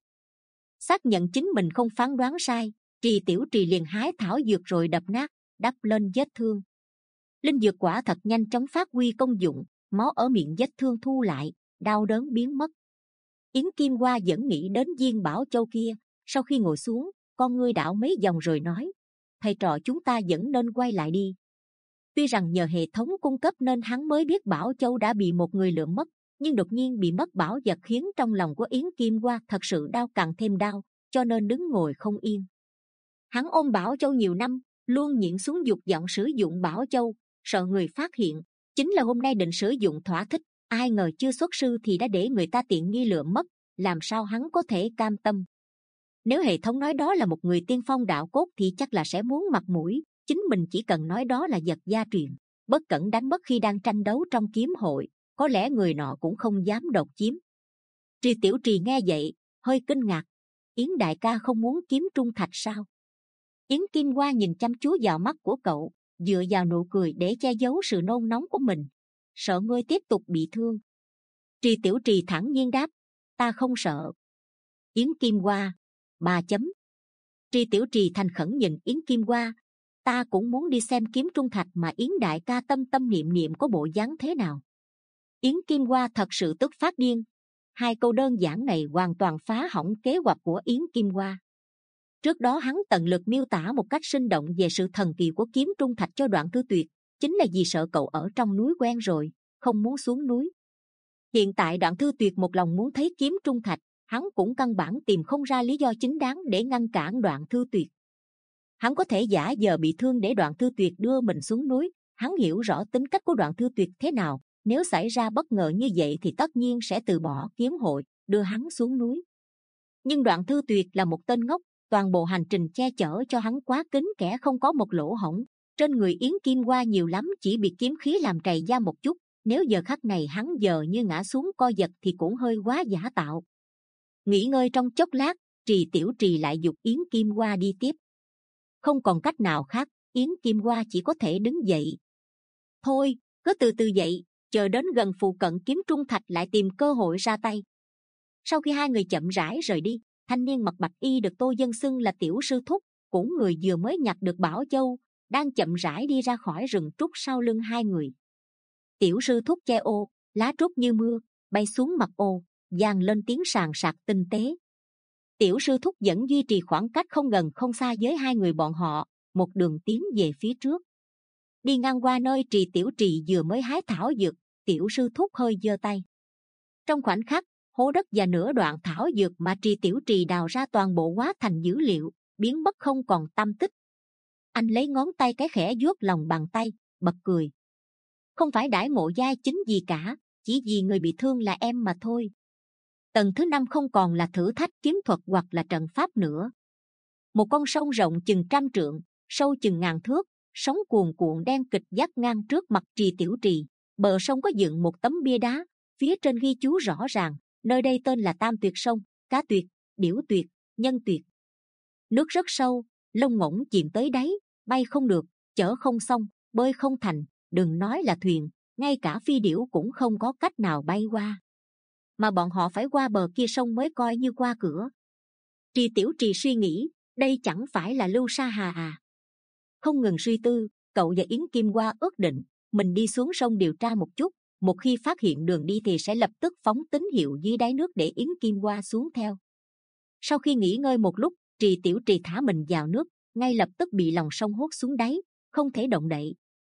Xác nhận chính mình không phán đoán sai, Trì Tiểu Trì liền hái thảo dược rồi đập nát, đắp lên vết thương. Linh dược quả thật nhanh chóng phát huy công dụng, máu ở miệng vết thương thu lại, đau đớn biến mất. Yến Kim Hoa vẫn nghĩ đến viên bảo châu kia, sau khi ngồi xuống, con ngươi đảo mấy vòng rồi nói, thầy trò chúng ta vẫn nên quay lại đi. Tuy rằng nhờ hệ thống cung cấp nên hắn mới biết bảo châu đã bị một người lượm mất, nhưng đột nhiên bị mất bảo vật khiến trong lòng của Yến Kim Hoa thật sự đau càng thêm đau, cho nên đứng ngồi không yên. Hắn ôm bảo châu nhiều năm, luôn nhịn xuống dục vọng sử dụng bảo châu, sợ người phát hiện, chính là hôm nay định sử dụng thỏa thích, ai ngờ chưa xuất sư thì đã để người ta tiện nghi lượm mất, làm sao hắn có thể cam tâm. Nếu hệ thống nói đó là một người tiên phong đạo cốt thì chắc là sẽ muốn mặt mũi, chính mình chỉ cần nói đó là vật gia truyền, bất cẩn đánh mất khi đang tranh đấu trong kiếm hội, có lẽ người nọ cũng không dám độc chiếm. Trì Tiểu Trì nghe vậy, hơi kinh ngạc, Yến đại ca không muốn kiếm trung thạch sao? Yến Kim Hoa nhìn chăm chú vào mắt của cậu, dựa vào nụ cười để che giấu sự nôn nóng của mình, sợ ngươi tiếp tục bị thương. Trì Tiểu Trì thản nhiên đáp, ta không sợ. Yến Kim Hoa, ba chấm. Trì Tiểu Trì thành khẩn nhìn Yến Kim Hoa, ta cũng muốn đi xem kiếm trung thạch mà Yến đại ca tâm tâm niệm niệm có bộ dáng thế nào. Yến Kim Hoa thật sự tức phát điên, hai câu đơn giản này hoàn toàn phá hỏng kế hoạch của Yến Kim Hoa. Trước đó hắn tận lực miêu tả một cách sinh động về sự thần kỳ của kiếm trung thạch cho Đoạn Thư Tuyệt, chính là vì sợ cậu ở trong núi quen rồi, không muốn xuống núi. Hiện tại Đoạn Thư Tuyệt một lòng muốn thấy kiếm trung thạch, hắn cũng căn bản tìm không ra lý do chính đáng để ngăn cản Đoạn Thư Tuyệt. Hắn có thể giả vờ bị thương để Đoạn Thư Tuyệt đưa mình xuống núi, hắn hiểu rõ tính cách của Đoạn Thư Tuyệt thế nào, nếu xảy ra bất ngờ như vậy thì tất nhiên sẽ từ bỏ kiếm hội, đưa hắn xuống núi. Nhưng Đoạn Thư Tuyệt là một tên ngốc, toàn bộ hành trình che chở cho hắn quá kín kẽ không có một lỗ hổng. Trên người Yến Kim Hoa nhiều lắm chỉ bị kiếm khí làm trầy da một chút, nếu giờ khắc này hắn giờ như ngã xuống co giật thì cũng hơi quá giả tạo. Nghỉ ngơi trong chốc lát, Trì Tiểu Trì lại giục Yến Kim Hoa đi tiếp. Không còn cách nào khác, Yến Kim Hoa chỉ có thể đứng dậy. Thôi, cứ từ từ dậy, chờ đến gần phụ cận kiếm trung thạch lại tìm cơ hội ra tay. Sau khi hai người chậm rãi rời đi, thanh niên mặc bạch y được Tô Dân xưng là Tiểu Sư Thúc, cũng người vừa mới nhặt được bảo châu, đang chậm rãi đi ra khỏi rừng trúc sau lưng hai người. Tiểu Sư Thúc che ô, lá trúc như mưa bay xuống mặt ô, vang lên tiếng sàn sạc tinh tế. Tiểu Sư Thúc vẫn duy trì khoảng cách không gần không xa với hai người bọn họ, một đường tiến về phía trước. Đi ngang qua nơi Trì Tiểu Trì vừa mới hái thảo dược, Tiểu Sư Thúc hơi giơ tay. Trong khoảnh khắc, hố đất và nửa đoạn thảo dược mà Trì Tiểu Trì đào ra toàn bộ hóa thành dữ liệu, biến mất không còn tăm tích. Anh lấy ngón tay cái khẽ vuốt lòng bàn tay, bật cười. Không phải đãi ngộ giai chính gì cả, chỉ vì người bị thương là em mà thôi. Tầng thứ năm không còn là thử thách kiếm thuật hoặc là trận pháp nữa. Một con sông rộng chừng trăm trượng, sâu chừng ngàn thước, sóng cuồn cuộn đen kịch vắt ngang trước mặt Trì Tiểu Trì. Bờ sông có dựng một tấm bia đá, phía trên ghi chú rõ ràng, nơi đây tên là Tam Tuyệt Sông, Cá Tuyệt, Điểu Tuyệt, Nhân Tuyệt. Nước rất sâu, lông ngỗng chìm tới đáy, bay không được, chở không xong, bơi không thành, đừng nói là thuyền, ngay cả phi điểu cũng không có cách nào bay qua. Mà bọn họ phải qua bờ kia sông mới coi như qua cửa. Trì Tiểu Trì suy nghĩ, đây chẳng phải là Lưu Sa Hà à? Không ngừng suy tư, cậu và Yến Kim Hoa ước định, mình đi xuống sông điều tra một chút, một khi phát hiện đường đi thì sẽ lập tức phóng tín hiệu dưới đáy nước để Yến Kim Hoa xuống theo. Sau khi nghỉ ngơi một lúc, Trì Tiểu Trì thả mình vào nước, ngay lập tức bị lòng sông hút xuống đáy, không thể động đậy.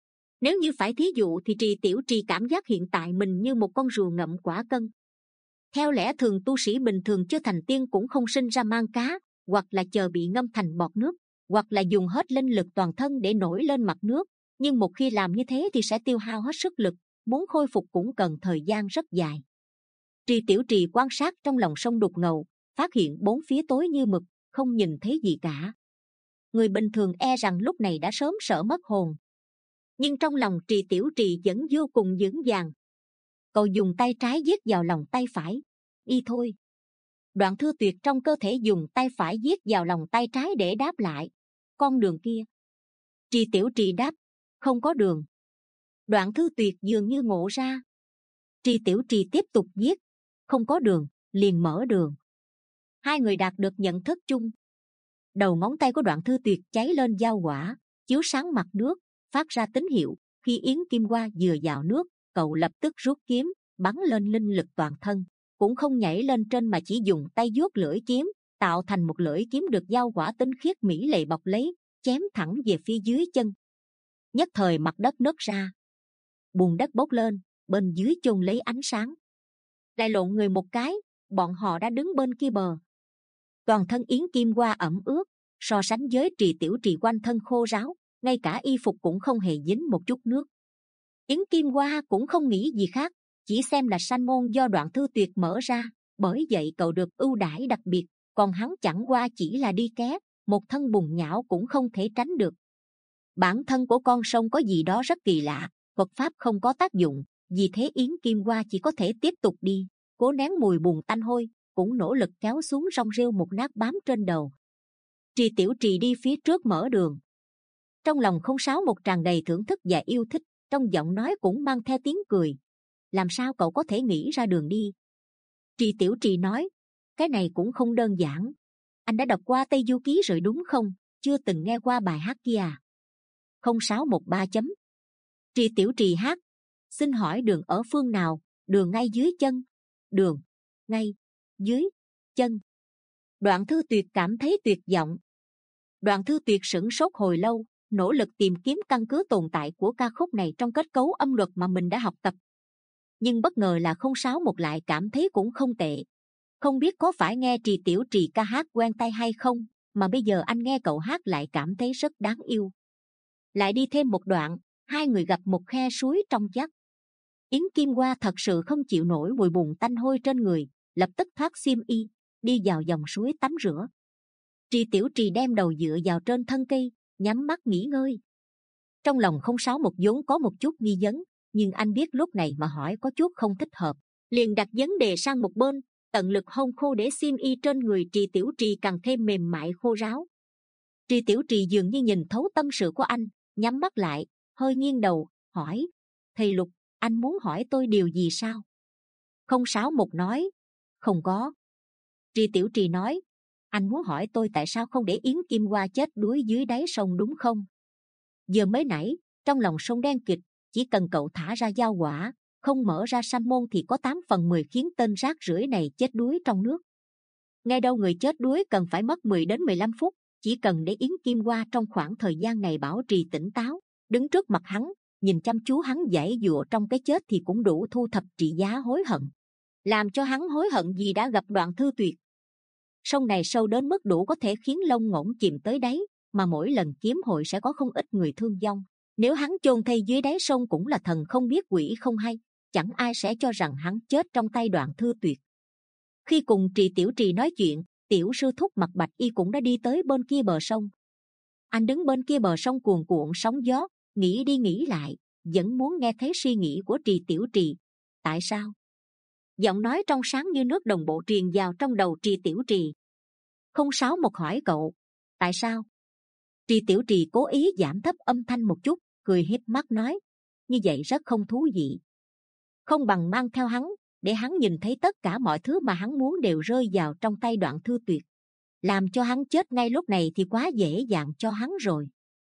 Nếu như phải thí dụ thì Trì Tiểu Trì cảm giác hiện tại mình như một con rùa ngậm quả cân. Theo lẽ thường tu sĩ bình thường chưa thành tiên cũng không sinh ra mang cá, hoặc là chờ bị ngâm thành bọt nước, hoặc là dùng hết linh lực toàn thân để nổi lên mặt nước. Nhưng một khi làm như thế thì sẽ tiêu hao hết sức lực, muốn khôi phục cũng cần thời gian rất dài. Trì Tiểu Trì quan sát trong lòng sông đục ngầu, phát hiện bốn phía tối như mực, không nhìn thấy gì cả. Người bình thường e rằng lúc này đã sớm sợ mất hồn. Nhưng trong lòng Trì Tiểu Trì vẫn vô cùng vững vàng. Cậu dùng tay trái giết vào lòng tay phải. Y thôi. Đoạn Thư Tuyệt trong cơ thể dùng tay phải giết vào lòng tay trái để đáp lại. Con đường kia. Trì Tiểu Trì đáp. Không có đường. Đoạn Thư Tuyệt dường như ngộ ra. Trì Tiểu Trì tiếp tục giết. Không có đường, liền mở đường. Hai người đạt được nhận thức chung. Đầu ngón tay của Đoạn Thư Tuyệt cháy lên dao hỏa, chiếu sáng mặt nước, phát ra tín hiệu. Khi Yến Kim Hoa vừa vào nước, cậu lập tức rút kiếm, bắn lên linh lực toàn thân, cũng không nhảy lên trên mà chỉ dùng tay vuốt lưỡi kiếm, tạo thành một lưỡi kiếm được dao hỏa tinh khiết mỹ lệ bọc lấy, chém thẳng về phía dưới chân. Nhất thời mặt đất nứt ra, bùn đất bốc lên, bên dưới chôn lấy ánh sáng. Lại lộn người một cái, bọn họ đã đứng bên kia bờ. Toàn thân Yến Kim Hoa ẩm ướt, so sánh với Trì Tiểu Trì quanh thân khô ráo, ngay cả y phục cũng không hề dính một chút nước. Yến Kim Hoa cũng không nghĩ gì khác, chỉ xem là sanh môn do Đoạn Thư Tuyệt mở ra, bởi vậy cậu được ưu đãi đặc biệt, còn hắn chẳng qua chỉ là đi ké, một thân bùn nhão cũng không thể tránh được. Bản thân của con sông có gì đó rất kỳ lạ, Phật pháp không có tác dụng, vì thế Yến Kim Hoa chỉ có thể tiếp tục đi, cố nén mùi bùn tanh hôi, cũng nỗ lực kéo xuống sông rêu một nát bám trên đầu. Trì Tiểu Trì đi phía trước mở đường. Trong lòng Không Sáu một tràn đầy thưởng thức và yêu thích, trong giọng nói cũng mang theo tiếng cười. Làm sao cậu có thể nghĩ ra đường đi? Trì Tiểu Trì nói, cái này cũng không đơn giản. Anh đã đọc qua Tây Du Ký rồi đúng không? Chưa từng nghe qua bài hát kia à? Không Sáu một ba chấm. Trì Tiểu Trì hát, xin hỏi đường ở phương nào? Đường ngay dưới chân. Đường ngay dưới chân. Đoạn Thư Tuyệt cảm thấy tuyệt vọng. Đoạn Thư Tuyệt sửng sốt hồi lâu, nỗ lực tìm kiếm căn cứ tồn tại của ca khúc này trong kết cấu âm luật mà mình đã học tập. Nhưng bất ngờ là Không Sáu một lại cảm thấy cũng không tệ. Không biết có phải nghe Trì Tiểu Trì ca hát quen tai hay không, mà bây giờ anh nghe cậu hát lại cảm thấy rất đáng yêu. Lại đi thêm một đoạn, hai người gặp một khe suối trong vắt. Yến Kim Hoa thật sự không chịu nổi mùi bùn tanh hôi trên người, lập tức thoát xiêm y, đi vào dòng suối tắm rửa. Trì Tiểu Trì đem đầu dựa vào trên thân cây, nhắm mắt nghỉ ngơi. Trong lòng Không Sáu một vốn có một chút nghi vấn, nhưng anh biết lúc này mà hỏi có chút không thích hợp, liền đặt vấn đề sang một bên, tận lực hong khô để xiêm y trên người Trì Tiểu Trì càng thêm mềm mại khô ráo. Trì Tiểu Trì dường như nhìn thấu tâm sự của anh, nhắm mắt lại, hơi nghiêng đầu, hỏi, thầy Lục, anh muốn hỏi tôi điều gì sao? Không Sáu một nói, không có. Trì Tiểu Trì nói, anh muốn hỏi tôi tại sao không để Yến Kim Hoa chết đuối dưới đáy sông đúng không? Giờ mới nãy, trong lòng sông đen kịt, chỉ cần cậu thả ra dao hỏa, không mở ra sanh môn thì có tám phần mười khiến tên rác rưởi này chết đuối trong nước. Nghe đâu người chết đuối cần phải mất mười đến mười lăm phút, chỉ cần để Yến Kim Hoa trong khoảng thời gian này bảo trì tỉnh táo, đứng trước mặt hắn, nhìn chăm chú hắn giãy giụa trong cái chết thì cũng đủ thu thập trị giá hối hận, làm cho hắn hối hận vì đã gặp Đoạn Thư Tuyệt. Sông này sâu đến mức đủ có thể khiến lông ngỗng chìm tới đáy, mà mỗi lần kiếm hội sẽ có không ít người thương vong. Nếu hắn chôn thây dưới đáy sông cũng là thần không biết quỷ không hay, chẳng ai sẽ cho rằng hắn chết trong tay Đoạn Thư Tuyệt. Khi cùng Trì Tiểu Trì nói chuyện, tiểu sư thúc Mặt Bạch Y cũng đã đi tới bên kia bờ sông. Anh đứng bên kia bờ sông cuồn cuộn sóng gió, nghĩ đi nghĩ lại, vẫn muốn nghe thấy suy nghĩ của Trì Tiểu Trì. Tại sao? Giọng nói trong sáng như nước đồng bộ truyền vào trong đầu Trì Tiểu Trì. Không Sáu một hỏi cậu, tại sao? Trì Tiểu Trì cố ý giảm thấp âm thanh một chút, cười híp mắt nói, như vậy rất không thú vị. Không bằng mang theo hắn, để hắn nhìn thấy tất cả mọi thứ mà hắn muốn đều rơi vào trong tay Đoạn Thư Tuyệt. Làm cho hắn chết ngay lúc này thì quá dễ dàng cho hắn rồi.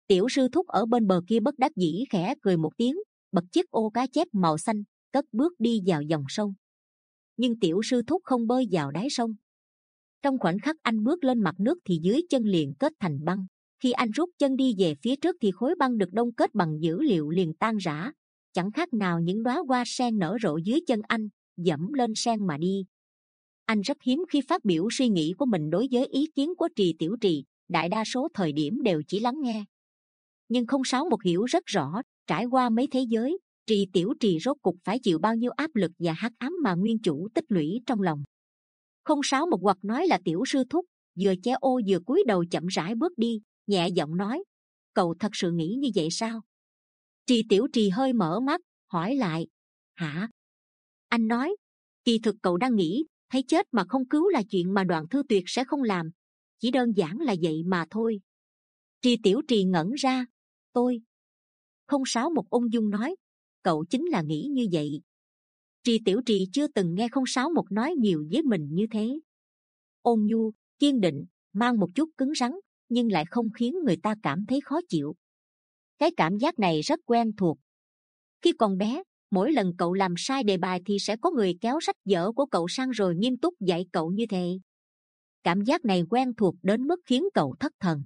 Tiểu sư thúc ở bên bờ kia bất đắc dĩ khẽ cười một tiếng, bật chiếc ô cá chép màu xanh, cất bước đi vào dòng sông. Nhưng tiểu sư thúc không bơi vào đáy sông. Trong khoảnh khắc anh bước lên mặt nước thì dưới chân liền kết thành băng. Khi anh rút chân đi về phía trước thì khối băng được đông kết bằng dữ liệu liền tan rã, chẳng khác nào những đóa hoa sen nở rộ dưới chân anh, dẫm lên sen mà đi. Anh rất hiếm khi phát biểu suy nghĩ của mình đối với ý kiến của Trì Tiểu Trì, đại đa số thời điểm đều chỉ lắng nghe. Nhưng không sáu một hiểu rất rõ, trải qua mấy thế giới, Trì Tiểu Trì rốt cục phải chịu bao nhiêu áp lực và hắc ám mà nguyên chủ tích lũy trong lòng. Không sáu một hoặc nói là tiểu sư thúc, vừa che ô vừa cúi đầu chậm rãi bước đi, nhẹ giọng nói: cậu thật sự nghĩ như vậy sao? Trì Tiểu Trì hơi mở mắt, hỏi lại: hả? Anh nói: kỳ thực cậu đang nghĩ, thấy chết mà không cứu là chuyện mà Đoạn Thư Tuyệt sẽ không làm, chỉ đơn giản là vậy mà thôi. Trì Tiểu Trì ngẩn ra: tôi. Không sáu một ung dung nói: cậu chính là nghĩ như vậy. Trì Tiểu Trì chưa từng nghe không sáu một nói nhiều với mình như thế. Ôn nhu, kiên định, mang một chút cứng rắn, nhưng lại không khiến người ta cảm thấy khó chịu. Cái cảm giác này rất quen thuộc. Khi còn bé, mỗi lần cậu làm sai đề bài thì sẽ có người kéo sách vở của cậu sang rồi nghiêm túc dạy cậu như thế. Cảm giác này quen thuộc đến mức khiến cậu thất thần.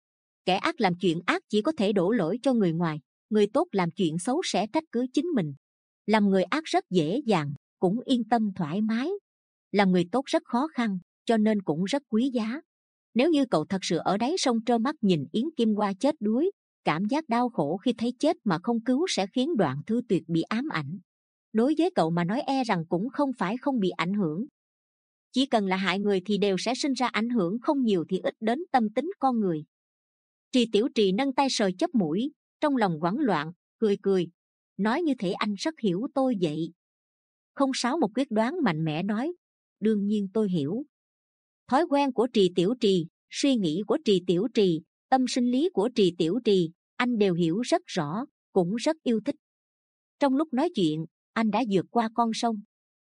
Kẻ ác làm chuyện ác chỉ có thể đổ lỗi cho người ngoài, người tốt làm chuyện xấu sẽ trách cứ chính mình. Làm người ác rất dễ dàng, cũng yên tâm thoải mái. Làm người tốt rất khó khăn, cho nên cũng rất quý giá. Nếu như cậu thật sự ở đáy sông trơ mắt nhìn Yến Kim Hoa chết đuối, cảm giác đau khổ khi thấy chết mà không cứu sẽ khiến Đoạn Thư Tuyệt bị ám ảnh. Đối với cậu mà nói e rằng cũng không phải không bị ảnh hưởng. Chỉ cần là hại người thì đều sẽ sinh ra ảnh hưởng không nhiều thì ít đến tâm tính con người. Trì Tiểu Trì nâng tay sờ chóp mũi, trong lòng hoảng loạn, cười cười, nói như thể anh rất hiểu tôi vậy. Không sáu một quyết đoán mạnh mẽ nói: đương nhiên tôi hiểu. Thói quen của Trì Tiểu Trì, suy nghĩ của Trì Tiểu Trì, tâm sinh lý của Trì Tiểu Trì, anh đều hiểu rất rõ, cũng rất yêu thích. Trong lúc nói chuyện, anh đã vượt qua con sông.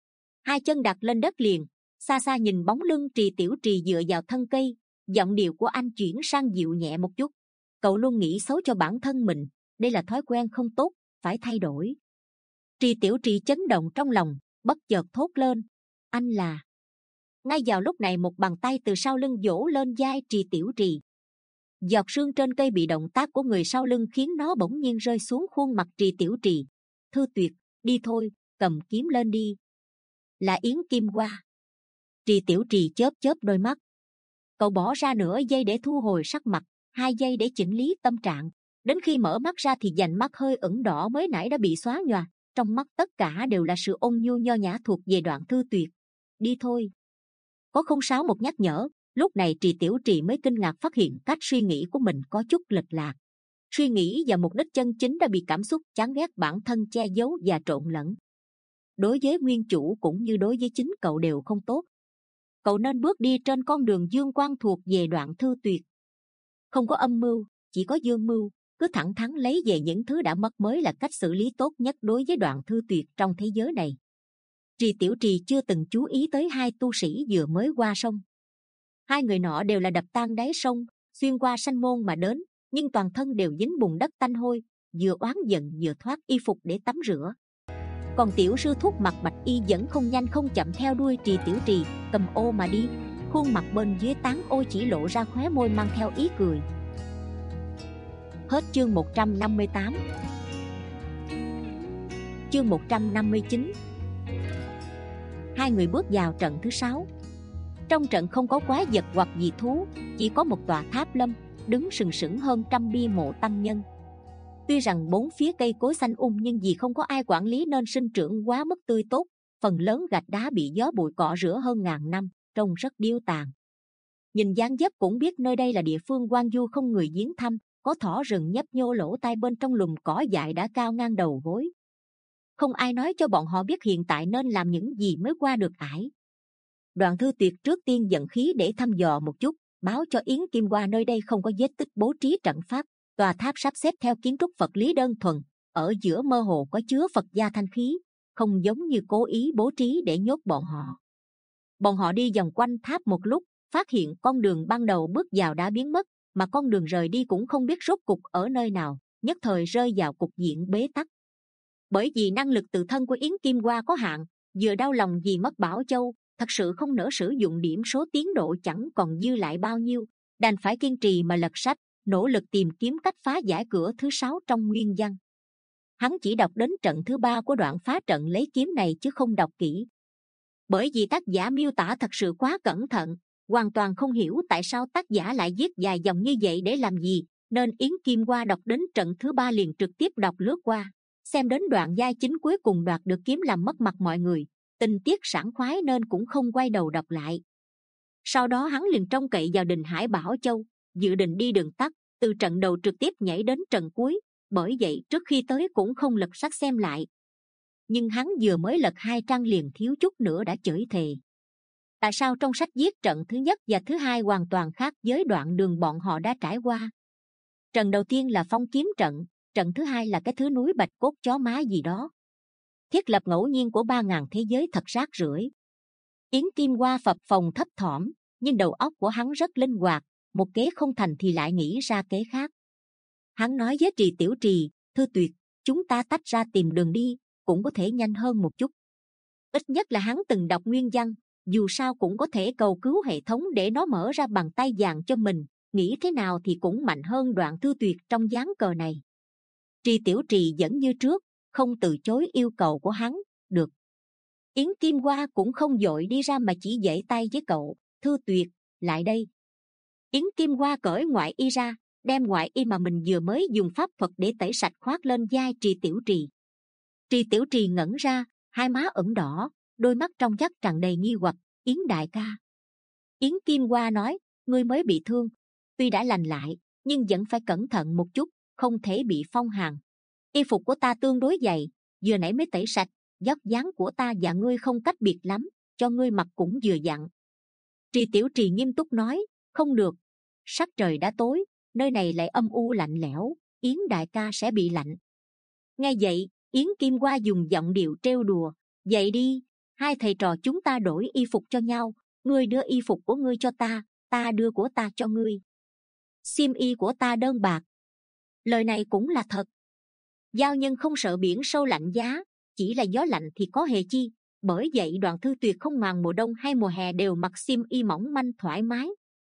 Hai chân đặt lên đất liền, xa xa nhìn bóng lưng Trì Tiểu Trì dựa vào thân cây, giọng điệu của anh chuyển sang dịu nhẹ một chút. Cậu luôn nghĩ xấu cho bản thân mình, đây là thói quen không tốt, phải thay đổi. Trì Tiểu Trì chấn động trong lòng, bất chợt thốt lên: anh là... Ngay vào lúc này một bàn tay từ sau lưng vỗ lên vai Trì Tiểu Trì. Giọt sương trên cây bị động tác của người sau lưng khiến nó bỗng nhiên rơi xuống khuôn mặt Trì Tiểu Trì. Thư Tuyệt, đi thôi, cầm kiếm lên đi. Là Yến Kim Hoa. Trì Tiểu Trì chớp chớp đôi mắt. Cậu bỏ ra nửa giây để thu hồi sắc mặt, hai giây để chỉnh lý tâm trạng. Đến khi mở mắt ra thì vành mắt hơi ửng đỏ mới nãy đã bị xóa nhòa. Trong mắt tất cả đều là sự ôn nhu nho nhã thuộc về Đoạn Thư Tuyệt. Đi thôi. Có không sáu một nhắc nhở, lúc này Trì Tiểu Trì mới kinh ngạc phát hiện cách suy nghĩ của mình có chút lệch lạc. Suy nghĩ và mục đích chân chính đã bị cảm xúc chán ghét bản thân che giấu và trộn lẫn. Đối với nguyên chủ cũng như đối với chính cậu đều không tốt. Cậu nên bước đi trên con đường dương quang thuộc về Đoạn Thư Tuyệt. Không có âm mưu, chỉ có dương mưu, cứ thẳng thắn lấy về những thứ đã mất mới là cách xử lý tốt nhất đối với Đoạn Thư Tuyệt trong thế giới này. Trì Tiểu Trì chưa từng chú ý tới hai tu sĩ vừa mới qua sông. Hai người nọ đều là đập tan đáy sông, xuyên qua sanh môn mà đến, nhưng toàn thân đều dính bùn đất tanh hôi, vừa oán giận vừa thoát y phục để tắm rửa. Còn tiểu sư thúc mặc bạch y vẫn không nhanh không chậm theo đuôi Trì Tiểu Trì, cầm ô mà đi, khuôn mặt bên dưới tán ô chỉ lộ ra khóe môi mang theo ý cười. Hết chương một trăm năm mươi tám. Chương một trăm năm mươi chín. Hai người bước vào trận thứ sáu. Trong trận không có quái vật hoặc dị thú, chỉ có một tòa tháp lâm đứng sừng sững hơn trăm bia mộ tăng nhân. Tuy rằng bốn phía cây cối xanh um nhưng vì không có ai quản lý nên sinh trưởng quá mức tươi tốt, phần lớn gạch đá bị gió bụi cọ rửa hơn ngàn năm, trông rất điêu tàn. Nhìn dáng dấp cũng biết nơi đây là địa phương hoang vu không người viếng thăm, có thỏ rừng nhấp nhô lỗ tai bên trong lùm cỏ dại đã cao ngang đầu gối. Không ai nói cho bọn họ biết hiện tại nên làm những gì mới qua được ải. Đoạn Thư Tuyệt trước tiên dẫn khí để thăm dò một chút, báo cho Yến Kim Hoa nơi đây không có vết tích bố trí trận pháp. Tòa tháp sắp xếp theo kiến trúc vật lý đơn thuần, ở giữa mơ hồ có chứa Phật gia thanh khí, không giống như cố ý bố trí để nhốt bọn họ. Bọn họ đi vòng quanh tháp một lúc, phát hiện con đường ban đầu bước vào đã biến mất, mà con đường rời đi cũng không biết rốt cục ở nơi nào, nhất thời rơi vào cục diện bế tắc. Bởi vì năng lực tự thân của Yến Kim Hoa có hạn, vừa đau lòng vì mất Bảo Châu, thật sự không nỡ sử dụng điểm số tiến độ chẳng còn dư lại bao nhiêu, đành phải kiên trì mà lật sách, nỗ lực tìm kiếm cách phá giải cửa thứ sáu trong nguyên văn. Hắn chỉ đọc đến trận thứ ba của đoạn phá trận lấy kiếm này chứ không đọc kỹ, bởi vì tác giả miêu tả thật sự quá cẩn thận, hoàn toàn không hiểu tại sao tác giả lại viết dài dòng như vậy để làm gì, nên Yến Kim Hoa đọc đến trận thứ ba liền trực tiếp đọc lướt qua, xem đến đoạn giai chính cuối cùng đoạt được kiếm làm mất mặt mọi người, tình tiết sảng khoái nên cũng không quay đầu đọc lại. Sau đó hắn liền trông cậy vào Đình Hải Bảo Châu, dự định đi đường tắt, từ trận đầu trực tiếp nhảy đến trận cuối, bởi vậy trước khi tới cũng không lật sách xem lại. Nhưng hắn vừa mới lật hai trang liền thiếu chút nữa đã chửi thề. Tại sao trong sách viết trận thứ nhất và thứ hai hoàn toàn khác với đoạn đường bọn họ đã trải qua? Trận đầu tiên là phong kiếm trận, trận thứ hai là cái thứ núi bạch cốt chó má gì đó. Thiết lập ngẫu nhiên của ba ngàn thế giới thật rác rưởi. Yến Kim Hoa phập phồng thấp thỏm, nhưng đầu óc của hắn rất linh hoạt, một kế không thành thì lại nghĩ ra kế khác. Hắn nói với Trì Tiểu Trì, Thư Tuyệt, chúng ta tách ra tìm đường đi, cũng có thể nhanh hơn một chút. Ít nhất là hắn từng đọc nguyên văn, dù sao cũng có thể cầu cứu hệ thống để nó mở ra bằng tay vàng cho mình, nghĩ thế nào thì cũng mạnh hơn Đoạn Thư Tuyệt trong ván cờ này. Trì Tiểu Trì vẫn như trước, không từ chối yêu cầu của hắn. Được. Yến Kim Hoa cũng không vội đi ra mà chỉ giãy tay với cậu, Thư Tuyệt, lại đây. Yến Kim Hoa cởi ngoại y ra, đem ngoại y mà mình vừa mới dùng pháp thuật để tẩy sạch khoác lên vai Trì Tiểu Trì. Trì Tiểu Trì ngẩn ra, hai má ửng đỏ, đôi mắt trong vắt tràn đầy nghi hoặc. Yến đại ca. Yến Kim Hoa nói, ngươi mới bị thương, tuy đã lành lại, nhưng vẫn phải cẩn thận một chút, không thể bị phong hàn. Y phục của ta tương đối dày, vừa nãy mới tẩy sạch, vóc dáng của ta và ngươi không cách biệt lắm, cho ngươi mặc cũng vừa dặn. Trì Tiểu Trì nghiêm túc nói, không được, sắc trời đã tối, nơi này lại âm u lạnh lẽo, Yến đại ca sẽ bị lạnh. Nghe vậy, Yến Kim Hoa dùng giọng điệu trêu đùa, vậy đi, hai thầy trò chúng ta đổi y phục cho nhau, ngươi đưa y phục của ngươi cho ta, ta đưa của ta cho ngươi. Xiêm y của ta đơn bạc. Lời này cũng là thật. Giao nhân không sợ biển sâu lạnh giá, chỉ là gió lạnh thì có hề chi. Bởi vậy Đoạn Thư Tuyệt không màng mùa đông hay mùa hè đều mặc xiêm y mỏng manh thoải mái.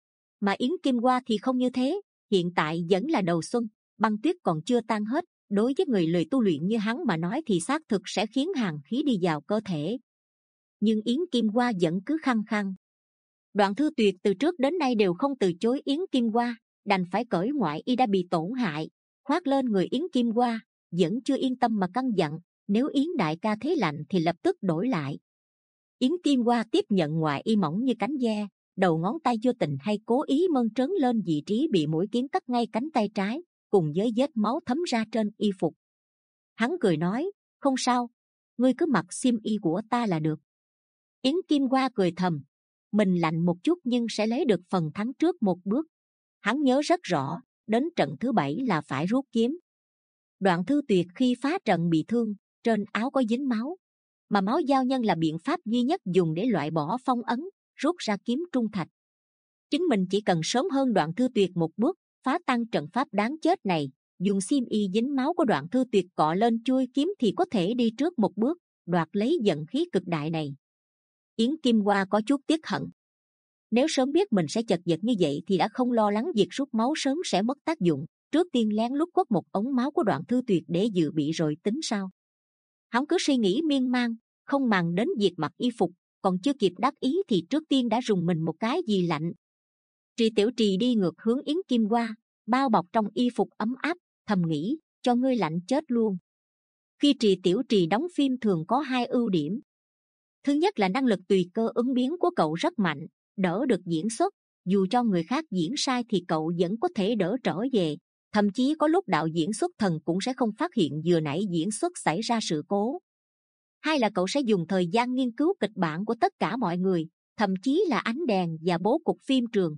Mà Yến Kim Hoa thì không như thế, hiện tại vẫn là đầu xuân, băng tuyết còn chưa tan hết. Đối với người lười tu luyện như hắn mà nói thì xác thực sẽ khiến hàn khí đi vào cơ thể. Nhưng Yến Kim Hoa vẫn cứ khăng khăng. Đoạn Thư Tuyệt từ trước đến nay đều không từ chối Yến Kim Hoa, đành phải cởi ngoại y đã bị tổn hại, khoác lên người Yến Kim Hoa, vẫn chưa yên tâm mà căn dặn, nếu Yến đại ca thấy lạnh thì lập tức đổi lại. Yến Kim Hoa tiếp nhận ngoại y mỏng như cánh ve, đầu ngón tay vô tình hay cố ý mơn trớn lên vị trí bị mũi kiếm cắt ngay cánh tay trái, cùng với vết máu thấm ra trên y phục. Hắn cười nói, không sao, ngươi cứ mặc xiêm y của ta là được. Yến Kim Hoa cười thầm, mình lạnh một chút nhưng sẽ lấy được phần thắng trước một bước. Hắn nhớ rất rõ, đến trận thứ bảy là phải rút kiếm. Đoạn Thư Tuyệt khi phá trận bị thương, trên áo có dính máu, mà máu giao nhân là biện pháp duy nhất dùng để loại bỏ phong ấn, rút ra kiếm trung thạch. Chính mình chỉ cần sớm hơn Đoạn Thư Tuyệt một bước, phá tan trận pháp đáng chết này, dùng xiêm y dính máu của Đoạn Thư Tuyệt cọ lên chui kiếm thì có thể đi trước một bước, đoạt lấy vận khí cực đại này. Yến Kim Hoa có chút tiếc hận. Nếu sớm biết mình sẽ chật vật như vậy thì đã không lo lắng việc rút máu sớm sẽ mất tác dụng, trước tiên lén lút quất một ống máu của Đoạn Thư Tuyệt để dự bị rồi tính sao. Hắn cứ suy nghĩ miên man, không màng đến việc mặc y phục, còn chưa kịp đắc ý thì trước tiên đã rùng mình một cái vì lạnh. Trì Tiểu Trì đi ngược hướng Yến Kim Hoa, bao bọc trong y phục ấm áp, thầm nghĩ, cho ngươi lạnh chết luôn. Khi Trì Tiểu Trì đóng phim thường có hai ưu điểm. Thứ nhất là năng lực tùy cơ ứng biến của cậu rất mạnh, đỡ được diễn xuất, dù cho người khác diễn sai thì cậu vẫn có thể đỡ trở về, thậm chí có lúc đạo diễn xuất thần cũng sẽ không phát hiện vừa nãy diễn xuất xảy ra sự cố. Hai là cậu sẽ dùng thời gian nghiên cứu kịch bản của tất cả mọi người, thậm chí là ánh đèn và bố cục phim trường.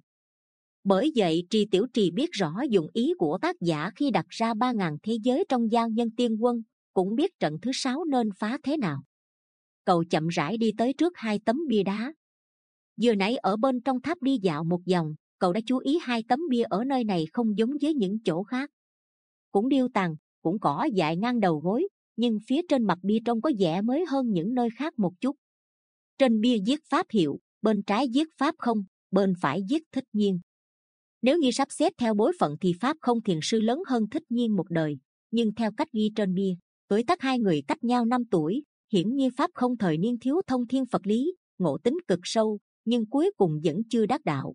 Bởi vậy Trì Tiểu Trì biết rõ dụng ý của tác giả khi đặt ra ba ngàn thế giới trong giao nhân tiên quân, cũng biết trận thứ sáu nên phá thế nào. Cậu chậm rãi đi tới trước hai tấm bia đá. Vừa nãy ở bên trong tháp đi dạo một vòng, cậu đã chú ý hai tấm bia ở nơi này không giống với những chỗ khác. Cũng điêu tàn, cũng cỏ dại ngang đầu gối, nhưng phía trên mặt bia trông có vẻ mới hơn những nơi khác một chút. Trên bia viết pháp hiệu, bên trái viết pháp không, bên phải viết Thích Nhiên. Nếu như sắp xếp theo bối phận thì Pháp Không thiền sư lớn hơn Thích Nhiên một đời, nhưng theo cách ghi trên bia, tuổi tác hai người cách nhau năm tuổi, hiển nhiên Pháp Không thời niên thiếu thông thiên Phật lý, ngộ tính cực sâu, nhưng cuối cùng vẫn chưa đắc đạo.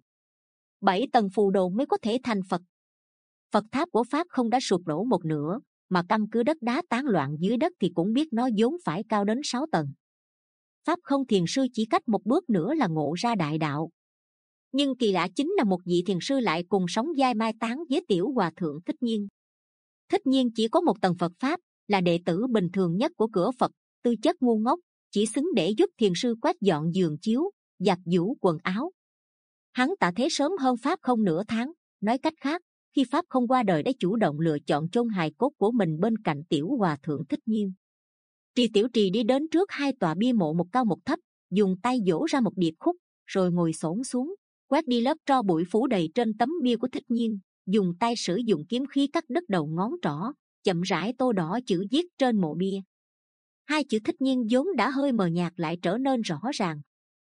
Bảy tầng phù đồ mới có thể thành Phật. Phật tháp của Pháp Không đã sụp đổ một nửa, mà căn cứ đất đá tán loạn dưới đất thì cũng biết nó vốn phải cao đến sáu tầng. Pháp Không thiền sư chỉ cách một bước nữa là ngộ ra đại đạo. Nhưng kỳ lạ chính là một vị thiền sư lại cùng sống giai mai táng với tiểu hòa thượng Thích Nhiên. Thích Nhiên chỉ có một tầng Phật pháp, là đệ tử bình thường nhất của cửa Phật, tư chất ngu ngốc, chỉ xứng để giúp thiền sư quét dọn giường chiếu, giặt giũ quần áo. Hắn tạ thế sớm hơn Pháp Không nửa tháng, nói cách khác, khi Pháp Không qua đời đã chủ động lựa chọn chôn hài cốt của mình bên cạnh tiểu hòa thượng Thích Nhiên. Trì Tiểu Trì đi đến trước hai tòa bia mộ một cao một thấp, dùng tay vỗ ra một điệp khúc, rồi ngồi xổm xuống, quét đi lớp tro bụi phủ đầy trên tấm bia của Thích Nhiên, dùng tay sử dụng kiếm khí cắt đứt đầu ngón trỏ, chậm rãi tô đỏ chữ viết trên mộ bia. Hai chữ Thích Nhiên vốn đã hơi mờ nhạt lại trở nên rõ ràng.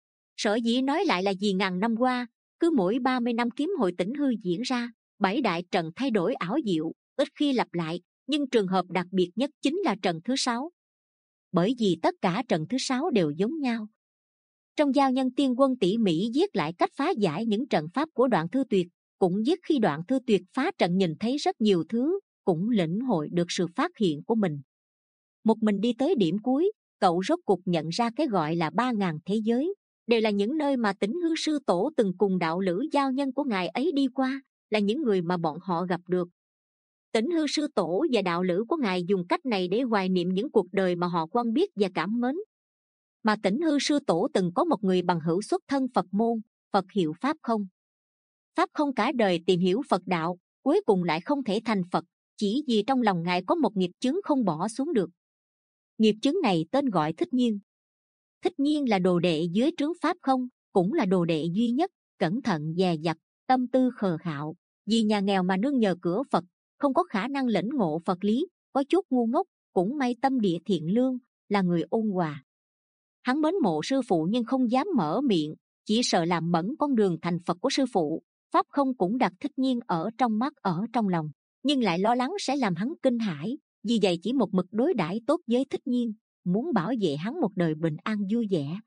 Sở dĩ nói lại là vì ngàn năm qua, cứ mỗi ba mươi năm kiếm hội Tĩnh Hư diễn ra, bảy đại trận thay đổi ảo diệu, ít khi lặp lại, nhưng trường hợp đặc biệt nhất chính là trận thứ sáu. Bởi vì tất cả trận thứ sáu đều giống nhau. Trong Giao Nhân Tiên Quân tỉ mỉ viết lại cách phá giải những trận pháp của Đoạn Thư Tuyệt, cũng viết khi Đoạn Thư Tuyệt phá trận nhìn thấy rất nhiều thứ, cũng lĩnh hội được sự phát hiện của mình. Một mình đi tới điểm cuối, cậu rốt cục nhận ra cái gọi là ba ngàn thế giới, đều là những nơi mà Tĩnh Hư sư tổ từng cùng đạo lữ giao nhân của ngài ấy đi qua, là những người mà bọn họ gặp được. Tĩnh Hư sư tổ và đạo lữ của ngài dùng cách này để hoài niệm những cuộc đời mà họ quen biết và cảm mến. Mà Tĩnh Hư sư tổ từng có một người bằng hữu xuất thân Phật môn, Phật hiệu Pháp Không. Pháp Không cả đời tìm hiểu Phật đạo, cuối cùng lại không thể thành Phật, chỉ vì trong lòng ngài có một nghiệp chướng không bỏ xuống được. Nghiệp chướng này tên gọi Thích Nhiên. Thích Nhiên là đồ đệ dưới trướng Pháp Không, cũng là đồ đệ duy nhất, cẩn thận dè dặt, tâm tư khờ khạo, vì nhà nghèo mà nương nhờ cửa Phật, không có khả năng lĩnh ngộ Phật lý, có chút ngu ngốc, cũng may tâm địa thiện lương, là người ôn hòa. Hắn mến mộ sư phụ nhưng không dám mở miệng, chỉ sợ làm bẩn con đường thành Phật của sư phụ. Pháp Không cũng đặt Thích Nhiên ở trong mắt ở trong lòng, nhưng lại lo lắng sẽ làm hắn kinh hãi, vì vậy chỉ một mực đối đãi tốt với Thích Nhiên, muốn bảo vệ hắn một đời bình an vui vẻ.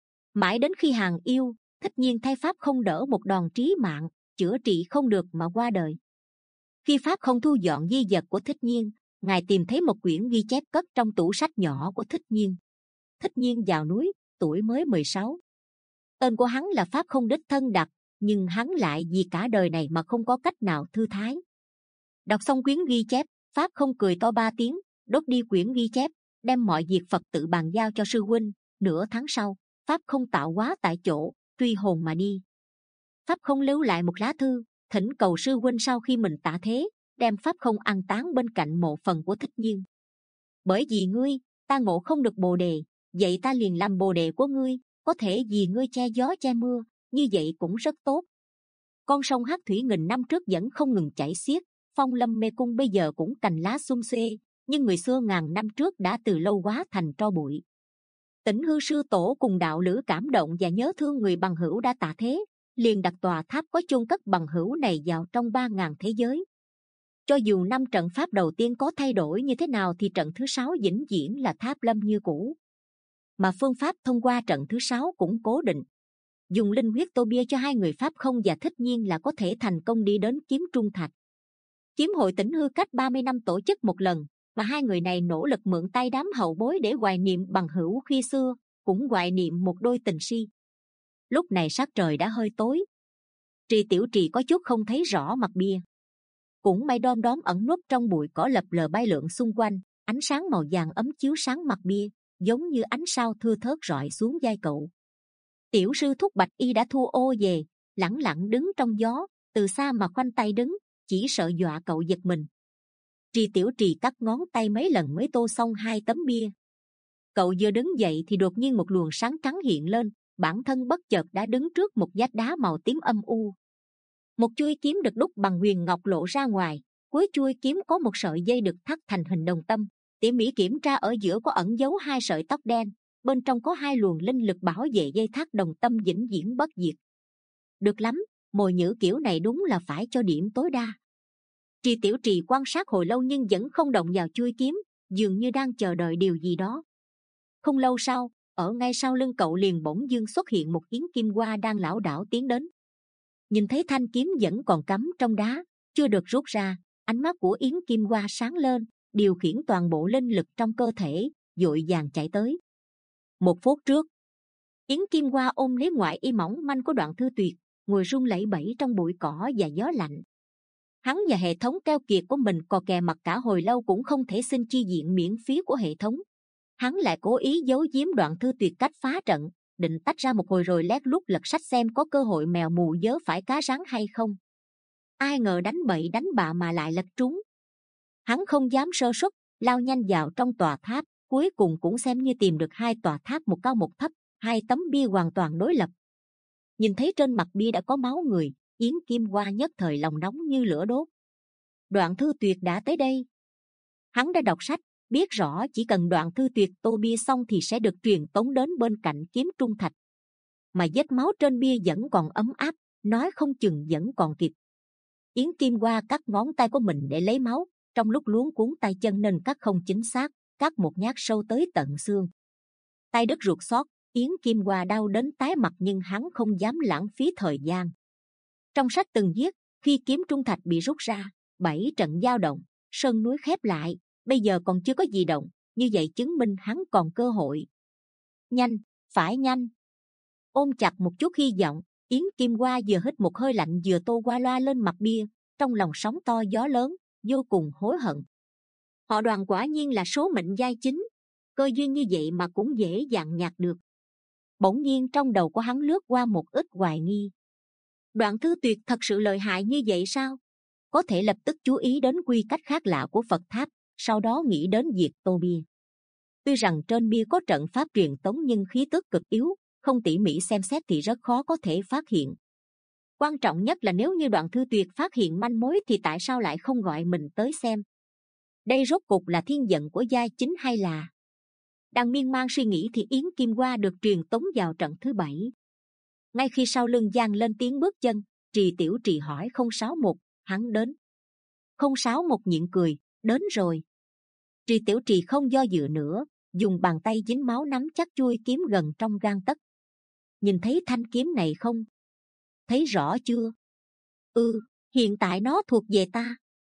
Mãi đến khi hàng yêu, Thích Nhiên thay Pháp Không đỡ một đòn trí mạng, chữa trị không được mà qua đời. Khi Pháp Không thu dọn di vật của Thích Nhiên, ngài tìm thấy một quyển ghi chép cất trong tủ sách nhỏ của Thích Nhiên. Thích Nhiên vào núi, tuổi mới mười sáu. Tên của hắn là Pháp Không đích thân đặt, nhưng hắn lại vì cả đời này mà không có cách nào thư thái. Đọc xong quyển ghi chép, Pháp Không cười to ba tiếng, đốt đi quyển ghi chép, đem mọi việc Phật tự bàn giao cho sư huynh. Nửa tháng sau, Pháp Không tạo hóa tại chỗ, truy hồn mà đi. Pháp Không lưu lại một lá thư, thỉnh cầu sư huynh sau khi mình tạ thế, đem Pháp Không an táng bên cạnh mộ phần của Thích Nhiên. Bởi vì ngươi, ta ngộ không được bồ đề, vậy ta liền làm bồ đề của ngươi, có thể vì ngươi che gió che mưa, như vậy cũng rất tốt. Con sông Hắc Thủy nghìn năm trước vẫn không ngừng chảy xiết, Phong Lâm Mê Cung bây giờ cũng cành lá sum xuê, nhưng người xưa ngàn năm trước đã từ lâu hóa thành tro bụi. Tĩnh Hư sư tổ cùng đạo lữ cảm động và nhớ thương người bằng hữu đã tạ thế, liền đặt tòa tháp có chôn cất bằng hữu này vào trong ba ngàn thế giới. Cho dù năm trận pháp đầu tiên có thay đổi như thế nào thì trận thứ sáu vĩnh viễn là tháp lâm như cũ. Mà phương pháp thông qua trận thứ sáu cũng cố định. Dùng linh huyết tô bia cho hai người Pháp Không và Thích Nhiên là có thể thành công đi đến kiếm trung thạch. Kiếm hội Tĩnh Hư cách ba mươi năm tổ chức một lần, mà hai người này nỗ lực mượn tay đám hậu bối để hoài niệm bằng hữu khi xưa, cũng hoài niệm một đôi tình si. Lúc này sắc trời đã hơi tối. Trì Tiểu Trì có chút không thấy rõ mặt bia. Cũng may đom đóm ẩn núp trong bụi cỏ lập lờ bay lượn xung quanh, ánh sáng màu vàng ấm chiếu sáng mặt bia, giống như ánh sao thưa thớt rọi xuống vai cậu. Tiểu sư thúc Bạch Y đã thu ô về, lẳng lặng đứng trong gió, từ xa mà khoanh tay đứng, chỉ sợ dọa cậu giật mình. Trì Tiểu Trì cắt ngón tay mấy lần mới tô xong hai tấm bia. Cậu vừa đứng dậy thì đột nhiên một luồng sáng trắng hiện lên, bản thân bất chợt đã đứng trước một vách đá màu tím âm u. Một chuôi kiếm được đúc bằng huyền ngọc lộ ra ngoài, cuối chuôi kiếm có một sợi dây được thắt thành hình đồng tâm. Tỉ mỉ kiểm tra ở giữa có ẩn giấu hai sợi tóc đen, bên trong có hai luồng linh lực bảo vệ dây thắt đồng tâm vĩnh viễn bất diệt. Được lắm, mồi nhử kiểu này đúng là phải cho điểm tối đa. Trì Tiểu Trì quan sát hồi lâu nhưng vẫn không động vào chuôi kiếm, dường như đang chờ đợi điều gì đó. Không lâu sau, ở ngay sau lưng cậu liền bỗng dưng xuất hiện một yến kim hoa đang lảo đảo tiến đến. Nhìn thấy thanh kiếm vẫn còn cắm trong đá, chưa được rút ra, ánh mắt của yến kim hoa sáng lên, điều khiển toàn bộ linh lực trong cơ thể, vội vàng chạy tới. Một phút trước, yến kim hoa ôm lấy ngoại y mỏng manh của Đoạn Thư Tuyệt, ngồi run lẩy bẩy trong bụi cỏ và gió lạnh. Hắn và hệ thống keo kiệt của mình cò kè mặt cả hồi lâu cũng không thể xin chi viện miễn phí của hệ thống. Hắn lại cố ý giấu giếm Đoạn Thư Tuyệt cách phá trận, định tách ra một hồi rồi lét lút lật sách xem có cơ hội mèo mù vớ phải cá rắn hay không. Ai ngờ đánh bậy đánh bạ mà lại lật trúng. Hắn không dám sơ suất, lao nhanh vào trong tòa tháp, cuối cùng cũng xem như tìm được hai tòa tháp một cao một thấp, hai tấm bia hoàn toàn đối lập. Nhìn thấy trên mặt bia đã có máu người, yến kim hoa nhất thời lòng nóng như lửa đốt. Đoạn Thư Tuyệt đã tới đây. Hắn đã đọc sách, biết rõ chỉ cần Đoạn Thư Tuyệt tô bia xong thì sẽ được truyền tống đến bên cạnh kiếm trung thạch. Mà vết máu trên bia vẫn còn ấm áp, nói không chừng vẫn còn kịp. Yến kim hoa cắt ngón tay của mình để lấy máu, trong lúc luống cuống tay chân nên cắt không chính xác, cắt một nhát sâu tới tận xương. Tay đứt ruột xót, yến kim hoa đau đến tái mặt nhưng hắn không dám lãng phí thời gian. Trong sách từng viết, khi kiếm trung thạch bị rút ra, bảy trận dao động, sơn núi khép lại. Bây giờ còn chưa có gì động, như vậy chứng minh hắn còn cơ hội. Nhanh, phải nhanh. Ôm chặt một chút hy vọng, yến kim hoa vừa hít một hơi lạnh vừa tô qua loa lên mặt bia, trong lòng sóng to gió lớn, vô cùng hối hận. Họ Đoàn quả nhiên là số mệnh giai chính, cơ duyên như vậy mà cũng dễ dàng nhặt được. Bỗng nhiên trong đầu của hắn lướt qua một ít hoài nghi. Đoạn Thư Tuyệt thật sự lợi hại như vậy sao? Có thể lập tức chú ý đến quy cách khác lạ của Phật tháp, sau đó nghĩ đến việc tô bia. Tuy rằng trên bia có trận pháp truyền tống nhưng khí tức cực yếu, không tỉ mỉ xem xét thì rất khó có thể phát hiện. Quan trọng nhất là nếu như Đoạn Thư Tuyệt phát hiện manh mối thì tại sao lại không gọi mình tới xem? Đây rốt cục là thiên vận của giai chính hay là... Đang miên man suy nghĩ thì yến kim hoa được truyền tống vào trận thứ bảy. Ngay khi sau lưng vang lên tiếng bước chân, Trì Tiểu Trì hỏi không sáu một, hắn đến. Không sáu một nhịn cười, đến rồi. Trì Tiểu Trì không do dự nữa, dùng bàn tay dính máu nắm chắc chuôi kiếm gần trong gang tấc. Nhìn thấy thanh kiếm này không? Thấy rõ chưa? Ừ, hiện tại nó thuộc về ta.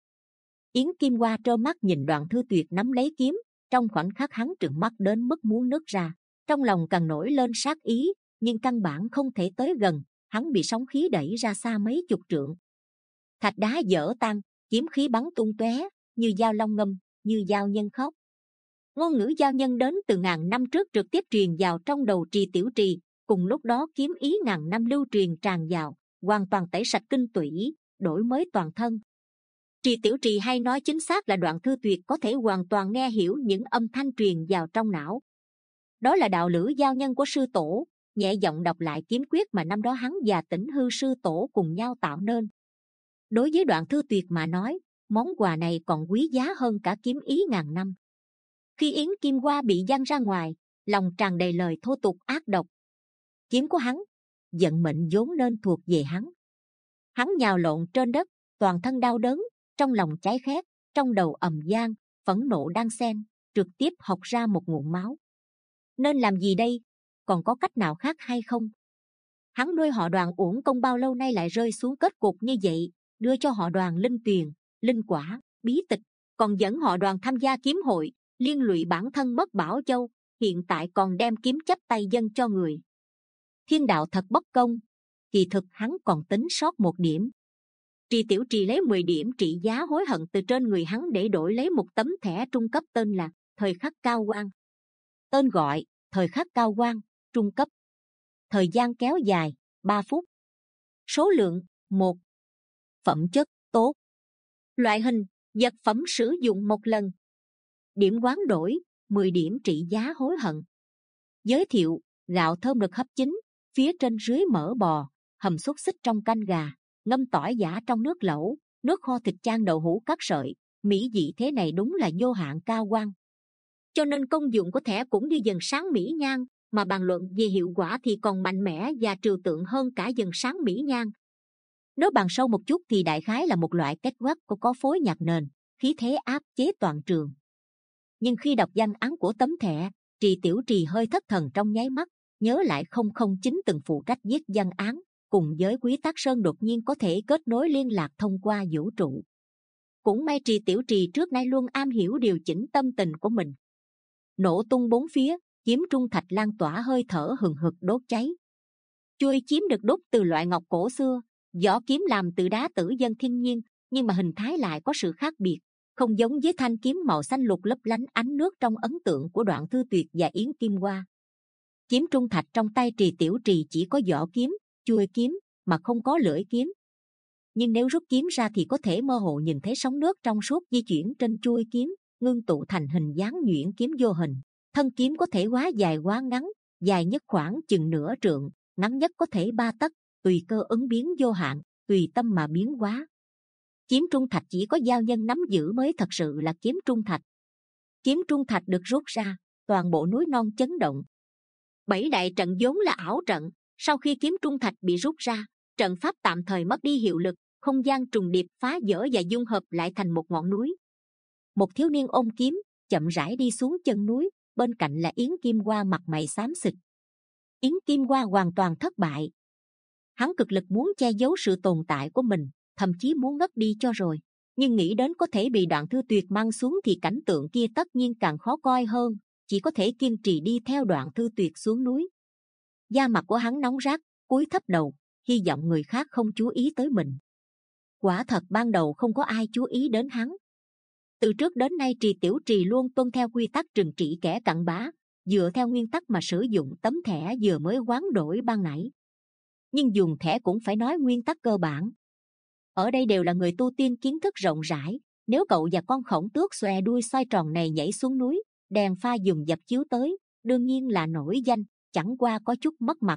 Yến kim hoa trơ mắt nhìn Đoạn Thư Tuyệt nắm lấy kiếm, trong khoảnh khắc hắn trừng mắt đến mức muốn nứt ra, trong lòng càng nổi lên sát ý, nhưng căn bản không thể tới gần, hắn bị sóng khí đẩy ra xa mấy chục trượng. Thạch đá vỡ tan, kiếm khí bắn tung tóe, như dao long ngâm, như dao nhân khóc. Ngôn ngữ giao nhân đến từ ngàn năm trước trực tiếp truyền vào trong đầu Trì Tiểu Trì, cùng lúc đó kiếm ý ngàn năm lưu truyền tràn vào, hoàn toàn tẩy sạch kinh tủy, đổi mới toàn thân. Trì Tiểu Trì hay nói chính xác là Đoạn Thư Tuyệt có thể hoàn toàn nghe hiểu những âm thanh truyền vào trong não. Đó là đạo lữ giao nhân của sư tổ, nhẹ giọng đọc lại kiếm quyết mà năm đó hắn và Tĩnh Hư sư tổ cùng nhau tạo nên. Đối với Đoạn Thư Tuyệt mà nói, món quà này còn quý giá hơn cả kiếm ý ngàn năm. Khi yến kim hoa bị văng ra ngoài, lòng tràn đầy lời thô tục ác độc. Kiếm của hắn, vận mệnh vốn nên thuộc về hắn. Hắn nhào lộn trên đất, toàn thân đau đớn, trong lòng cháy khét, trong đầu ầm vang, phẫn nộ đan xen, trực tiếp học ra một nguồn máu. Nên làm gì đây? Còn có cách nào khác hay không? Hắn nuôi họ Đoàn uổng công bao lâu nay lại rơi xuống kết cục như vậy, đưa cho họ Đoàn linh tuyền, linh quả, bí tịch, còn dẫn họ Đoàn tham gia kiếm hội, liên lụy bản thân mất Bảo Châu, hiện tại còn đem kiếm chấp tay dâng cho người. Thiên đạo thật bất công. Kỳ thực hắn còn tính sót một điểm. Trì Tiểu Trì lấy mười điểm trị giá hối hận từ trên người hắn để đổi lấy một tấm thẻ trung cấp tên là Thời Khắc Cao Quang. Tên gọi Thời Khắc Cao Quang, trung cấp. Thời gian kéo dài ba phút. Số lượng một. Phẩm chất tốt. Loại hình vật phẩm sử dụng một lần. Điểm hoán đổi mười điểm trị giá hối hận. Giới thiệu: gạo thơm được hấp chín, phía trên dưới mỡ bò, hầm xúc xích trong canh gà, ngâm tỏi giã trong nước lẩu, nước kho thịt chan đậu hũ cắt sợi. Mỹ vị thế này đúng là vô hạn cao quang. Cho nên công dụng của thẻ cũng như dần sáng mỹ nhang, mà bàn luận về hiệu quả thì còn mạnh mẽ và trừu tượng hơn cả dần sáng mỹ nhang. Nếu bàn sâu một chút thì đại khái là một loại kết quắc có, có phối nhạc nền, khí thế áp chế toàn trường. Nhưng khi đọc danh án của tấm thẻ, Trì Tiểu Trì hơi thất thần trong nháy mắt, nhớ lại không không chín từng phụ trách viết văn án, cùng với Quý Tác Sơn đột nhiên có thể kết nối liên lạc thông qua vũ trụ. Cũng may Trì Tiểu Trì trước nay luôn am hiểu điều chỉnh tâm tình của mình. Nổ tung bốn phía, kiếm trung thạch lan tỏa hơi thở hừng hực đốt cháy. Chuôi kiếm được đúc từ loại ngọc cổ xưa, vỏ kiếm làm từ đá tử dân thiên nhiên, nhưng mà hình thái lại có sự khác biệt, không giống với thanh kiếm màu xanh lục lấp lánh ánh nước trong ấn tượng của Đoạn Thư Tuyệt và Yến Kim Hoa. Kiếm trung thạch trong tay Trì Tiểu Trì chỉ có vỏ kiếm, chuôi kiếm, mà không có lưỡi kiếm. Nhưng nếu rút kiếm ra thì có thể mơ hồ nhìn thấy sóng nước trong suốt di chuyển trên chuôi kiếm, ngưng tụ thành hình dáng nhuyễn kiếm vô hình. Thân kiếm có thể quá dài quá ngắn, dài nhất khoảng chừng nửa trượng, ngắn nhất có thể ba tấc, tùy cơ ứng biến vô hạn, tùy tâm mà biến hóa. Kiếm trung thạch chỉ có giao nhân nắm giữ mới thật sự là kiếm trung thạch. Kiếm trung thạch được rút ra, toàn bộ núi non chấn động. Bảy đại trận vốn là ảo trận, sau khi kiếm trung thạch bị rút ra, trận pháp tạm thời mất đi hiệu lực, không gian trùng điệp phá vỡ và dung hợp lại thành một ngọn núi. Một thiếu niên ôm kiếm chậm rãi đi xuống chân núi, bên cạnh là Yến Kim Hoa mặt mày xám xịt. Yến Kim Hoa hoàn toàn thất bại. Hắn cực lực muốn che giấu sự tồn tại của mình, thậm chí muốn ngất đi cho rồi, nhưng nghĩ đến có thể bị Đoạn Thư Tuyệt mang xuống thì cảnh tượng kia tất nhiên càng khó coi hơn, chỉ có thể kiên trì đi theo Đoạn Thư Tuyệt xuống núi. Da mặt của hắn nóng rát, cúi thấp đầu, hy vọng người khác không chú ý tới mình. Quả thật ban đầu không có ai chú ý đến hắn. Từ trước đến nay Trì Tiểu Trì luôn tuân theo quy tắc trừng trị kẻ cặn bã, dựa theo nguyên tắc mà sử dụng tấm thẻ vừa mới hoán đổi ban nãy. Nhưng dùng thẻ cũng phải nói nguyên tắc cơ bản. Ở đây đều là người tu tiên kiến thức rộng rãi, nếu cậu và con khổng tước xòe đuôi xoay tròn này nhảy xuống núi, đèn pha dùng dập chiếu tới, đương nhiên là nổi danh, chẳng qua có chút mất mặt.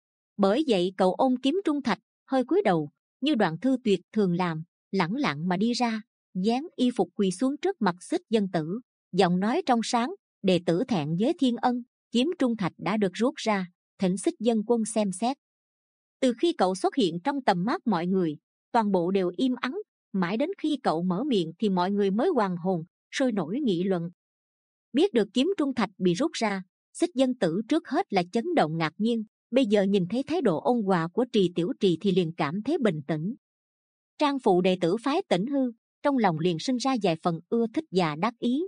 Bởi vậy cậu ôm kiếm trung thạch, hơi cúi đầu, như Đoạn Thư Tuyệt thường làm, lẳng lặng mà đi ra, dán y phục quỳ xuống trước mặt Xích Dân Tử, giọng nói trong sáng: đệ tử thẹn với thiên ân, kiếm trung thạch đã được rút ra, thỉnh Xích Dân Quân xem xét. Từ khi cậu xuất hiện trong tầm mắt mọi người, toàn bộ đều im ắng, mãi đến khi cậu mở miệng thì mọi người mới hoàn hồn, sôi nổi nghị luận. Biết được kiếm trung thạch bị rút ra, Xích Dân Tử trước hết là chấn động ngạc nhiên, bây giờ nhìn thấy thái độ ôn hòa của Trì Tiểu Trì thì liền cảm thấy bình tĩnh. Trang phụ đệ tử phái Tỉnh Hư, trong lòng liền sinh ra vài phần ưa thích và đắc ý.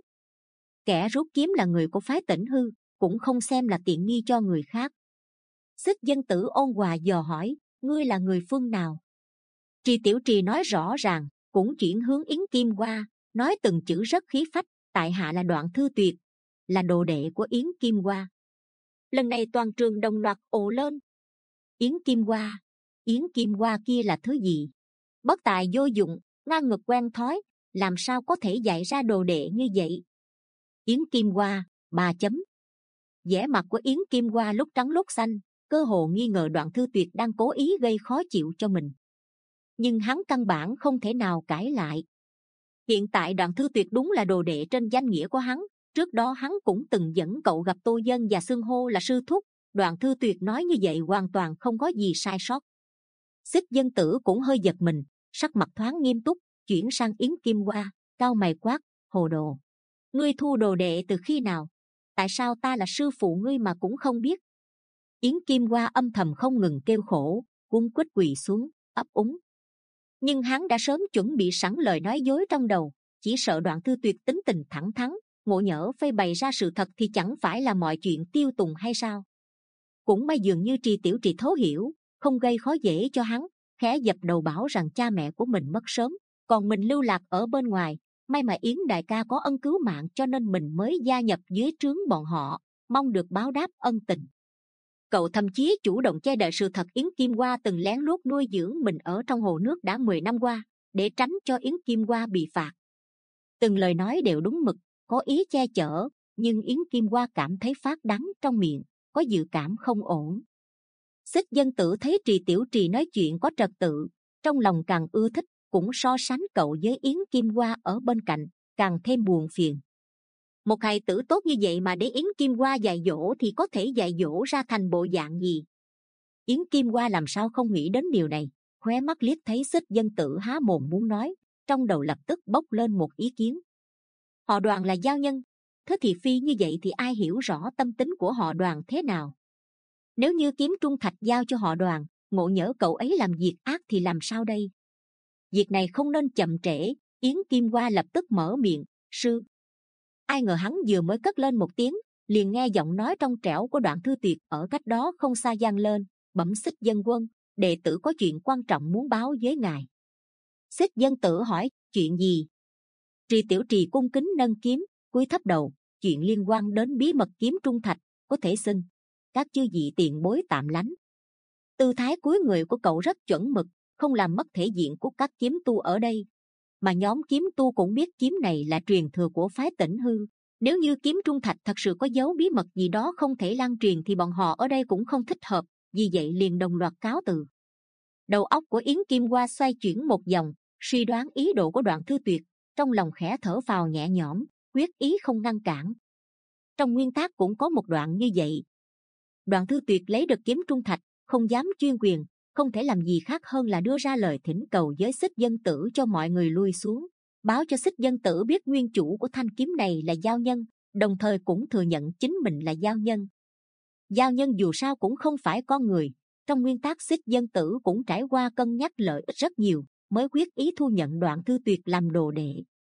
Kẻ rút kiếm là người của phái Tỉnh Hư, cũng không xem là tiện nghi cho người khác. Xích Dân Tử ôn hòa dò hỏi: ngươi là người phương nào? Trì Tiểu Trì nói rõ ràng, cũng chuyển hướng Yến Kim Hoa, nói từng chữ rất khí phách: tại hạ là Đoạn Thư Tuyệt, là đồ đệ của Yến Kim Hoa. Lần này toàn trường đồng loạt ồ lên. Yến Kim Hoa? Yến Kim Hoa kia là thứ gì? Bất tài vô dụng, ngang ngược quen thói, làm sao có thể dạy ra đồ đệ như vậy? Yến Kim Hoa, ba chấm. Vẻ mặt của Yến Kim Hoa lúc trắng lúc xanh, cơ hồ nghi ngờ Đoạn Thư Tuyệt đang cố ý gây khó chịu cho mình. Nhưng hắn căn bản không thể nào cãi lại. Hiện tại Đoạn Thư Tuyệt đúng là đồ đệ trên danh nghĩa của hắn. Trước đó hắn cũng từng dẫn cậu gặp Tô Dân và xưng hô là sư thúc. Đoạn Thư Tuyệt nói như vậy hoàn toàn không có gì sai sót. Xích Dân Tử cũng hơi giật mình, sắc mặt thoáng nghiêm túc, chuyển sang Yến Kim Hoa, cau mày quát: hồ đồ, ngươi thu đồ đệ từ khi nào? Tại sao ta là sư phụ ngươi mà cũng không biết? Yến Kim Hoa âm thầm không ngừng kêu khổ, cuống quýt quỳ xuống, ấp úng. Nhưng hắn đã sớm chuẩn bị sẵn lời nói dối trong đầu, chỉ sợ Đoạn Thư Tuyệt tính tình thẳng thắn, ngộ nhỡ phơi bày ra sự thật thì chẳng phải là mọi chuyện tiêu tùng hay sao? Cũng may dường như Trì Tiểu Trì thấu hiểu, không gây khó dễ cho hắn, khẽ dập đầu bảo rằng cha mẹ của mình mất sớm, còn mình lưu lạc ở bên ngoài, may mà Yến đại ca có ân cứu mạng cho nên mình mới gia nhập dưới trướng bọn họ, mong được báo đáp ân tình. Cậu thậm chí chủ động che đậy sự thật Yến Kim Hoa từng lén lút nuôi dưỡng mình ở trong hồ nước đã mười năm qua, để tránh cho Yến Kim Hoa bị phạt. Từng lời nói đều đúng mực, có ý che chở, nhưng Yến Kim Hoa cảm thấy phát đắng trong miệng, có dự cảm không ổn. Xích Dân Tử thấy Trì Tiểu Trì nói chuyện có trật tự, trong lòng càng ưa thích, cũng so sánh cậu với Yến Kim Hoa ở bên cạnh, càng thêm buồn phiền. Một hài tử tốt như vậy mà để Yến Kim Hoa dạy dỗ thì có thể dạy dỗ ra thành bộ dạng gì? Yến Kim Hoa làm sao không nghĩ đến điều này, khóe mắt liếc thấy Xích Dân Tử há mồm muốn nói, trong đầu lập tức bốc lên một ý kiến. Họ Đoàn là giao nhân, thế thì phi như vậy thì ai hiểu rõ tâm tính của họ Đoàn thế nào? Nếu như kiếm trung thạch giao cho họ Đoàn, ngộ nhỡ cậu ấy làm việc ác thì làm sao đây? Việc này không nên chậm trễ. Yến Kim Hoa lập tức mở miệng, sư. Ai ngờ hắn vừa mới cất lên một tiếng, liền nghe giọng nói trong trẻo của Đoạn Thư Tuyệt ở cách đó không xa vang lên, bẩm Xích Dân Quân, đệ tử có chuyện quan trọng muốn báo với ngài. Xích Dân Tử hỏi, chuyện gì? Trì Tiểu Trì cung kính nâng kiếm, cúi thấp đầu, chuyện liên quan đến bí mật kiếm trung thạch, có thể xưng các chư vị tiền bối tạm lánh. Tư thái cúi người của cậu rất chuẩn mực, không làm mất thể diện của các kiếm tu ở đây. Mà nhóm kiếm tu cũng biết kiếm này là truyền thừa của phái Tĩnh Hư. Nếu như kiếm trung thạch thật sự có dấu bí mật gì đó không thể lan truyền thì bọn họ ở đây cũng không thích hợp, vì vậy liền đồng loạt cáo từ. Đầu óc của Yến Kim Hoa xoay chuyển một vòng, suy đoán ý đồ của Đoạn Thư Tuyệt, trong lòng khẽ thở phào nhẹ nhõm, quyết ý không ngăn cản. Trong nguyên tắc cũng có một đoạn như vậy. Đoạn Thư Tuyệt lấy được kiếm trung thạch, không dám chuyên quyền, không thể làm gì khác hơn là đưa ra lời thỉnh cầu với Xích Dân Tử cho mọi người lui xuống, báo cho Xích Dân Tử biết nguyên chủ của thanh kiếm này là giao nhân, đồng thời cũng thừa nhận chính mình là giao nhân. Giao nhân dù sao cũng không phải con người, trong nguyên tắc Xích Dân Tử cũng trải qua cân nhắc lợi ích rất nhiều, mới quyết ý thu nhận Đoạn Thư Tuyệt làm đồ đệ.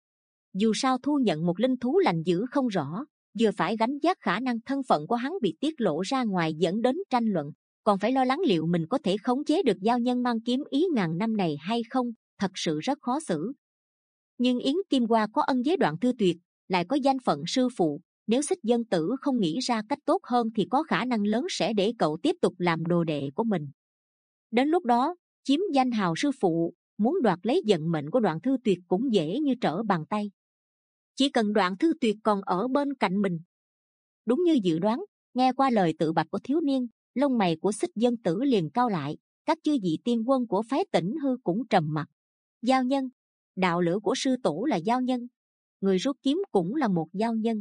Dù sao thu nhận một linh thú lành dữ không rõ, vừa phải gánh vác khả năng thân phận của hắn bị tiết lộ ra ngoài dẫn đến tranh luận, còn phải lo lắng liệu mình có thể khống chế được giao nhân mang kiếm ý ngàn năm này hay không, thật sự rất khó xử. Nhưng Yến Kim Hoa có ân với Đoạn Thư Tuyệt, lại có danh phận sư phụ, nếu Xích Dân Tử không nghĩ ra cách tốt hơn thì có khả năng lớn sẽ để cậu tiếp tục làm đồ đệ của mình. Đến lúc đó, chiếm danh hào sư phụ, muốn đoạt lấy vận mệnh của Đoạn Thư Tuyệt cũng dễ như trở bàn tay. Chỉ cần Đoạn Thư Tuyệt còn ở bên cạnh mình. Đúng như dự đoán, nghe qua lời tự bạch của thiếu niên, lông mày của Xích Dân Tử liền cau lại, các chư vị tiên quân của phái Tĩnh Hư cũng trầm mặc. Giao nhân, đạo lửa của sư tổ là giao nhân, người rút kiếm cũng là một giao nhân.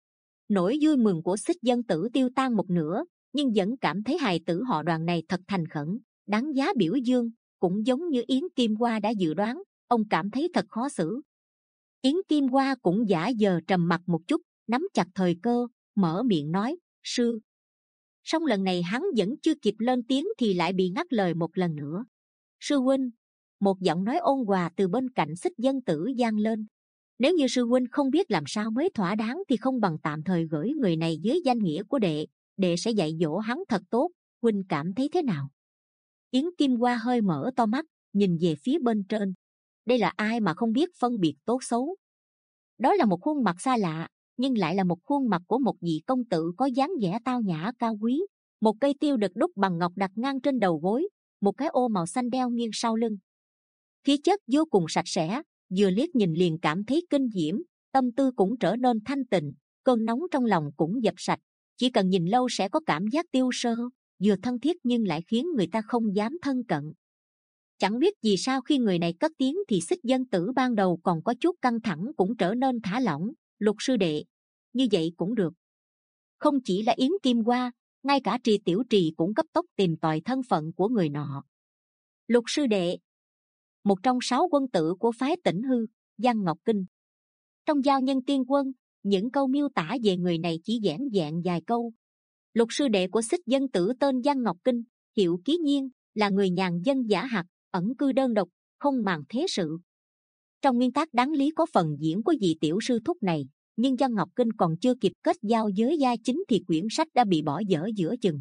Nỗi vui mừng của Xích Dân Tử tiêu tan một nửa, nhưng vẫn cảm thấy hài tử họ Đoàn này thật thành khẩn, đáng giá biểu dương. Cũng giống như Yến Kim Hoa đã dự đoán, ông cảm thấy thật khó xử. Yến Kim Hoa cũng giả vờ trầm mặc một chút, nắm chặt thời cơ, mở miệng nói, sư. Song lần này hắn vẫn chưa kịp lên tiếng thì lại bị ngắt lời một lần nữa. Sư huynh, một giọng nói ôn hòa từ bên cạnh Xích Dân Tử vang lên. Nếu như sư huynh không biết làm sao mới thỏa đáng thì không bằng tạm thời gửi người này dưới danh nghĩa của đệ, đệ sẽ dạy dỗ hắn thật tốt, huynh cảm thấy thế nào? Yến Kim Hoa hơi mở to mắt, nhìn về phía bên trên. Đây là ai mà không biết phân biệt tốt xấu? Đó là một khuôn mặt xa lạ, nhưng lại là một khuôn mặt của một vị công tử có dáng vẻ tao nhã cao quý. Một cây tiêu được đúc bằng ngọc đặt ngang trên đầu gối, một cái ô màu xanh đeo nghiêng sau lưng. Khí chất vô cùng sạch sẽ, vừa liếc nhìn liền cảm thấy kinh diễm, tâm tư cũng trở nên thanh tịnh, cơn nóng trong lòng cũng dập sạch. Chỉ cần nhìn lâu sẽ có cảm giác tiêu sơ, vừa thân thiết nhưng lại khiến người ta không dám thân cận. Chẳng biết vì sao khi người này cất tiếng thì Xích Dân Tử ban đầu còn có chút căng thẳng cũng trở nên thả lỏng. Lục sư đệ, như vậy cũng được. Không chỉ là Yến Kim Hoa, ngay cả Trì Tiểu Trì cũng cấp tốc tìm tòi thân phận của người nọ. Lục sư đệ, một trong sáu quân tử của phái Tĩnh Hư, Giang Ngọc Kinh. Trong Giao Nhân Tiên Quân, những câu miêu tả về người này chỉ giản dạng vài câu. Lục sư đệ của Xích Dân Tử tên Giang Ngọc Kinh, hiệu Ký Nhiên, là người nhàn dân giả hạt, ẩn cư đơn độc, không màng thế sự. Trong nguyên tắc đáng lý có phần diễn của vị tiểu sư thúc này, nhưng Giang Ngọc Kinh còn chưa kịp kết giao với gia chính thì quyển sách đã bị bỏ dở giữa chừng.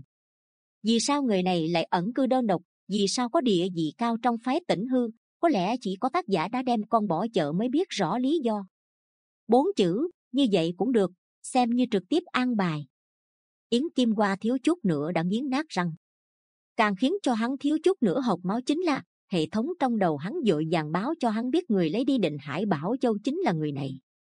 Vì sao người này lại ẩn cư đơn độc? Vì sao có địa vị cao trong phái Tĩnh Hư? Có lẽ chỉ có tác giả đã đem con bỏ chợ mới biết rõ lý do. Bốn chữ, như vậy cũng được, xem như trực tiếp an bài. Yến Kim Hoa thiếu chút nữa đã nghiến nát răng. Càng khiến cho hắn thiếu chút nữa hộc máu chính là hệ thống trong đầu hắn vội vàng báo cho hắn biết người lấy đi Định Hải Bảo Châu chính là người này.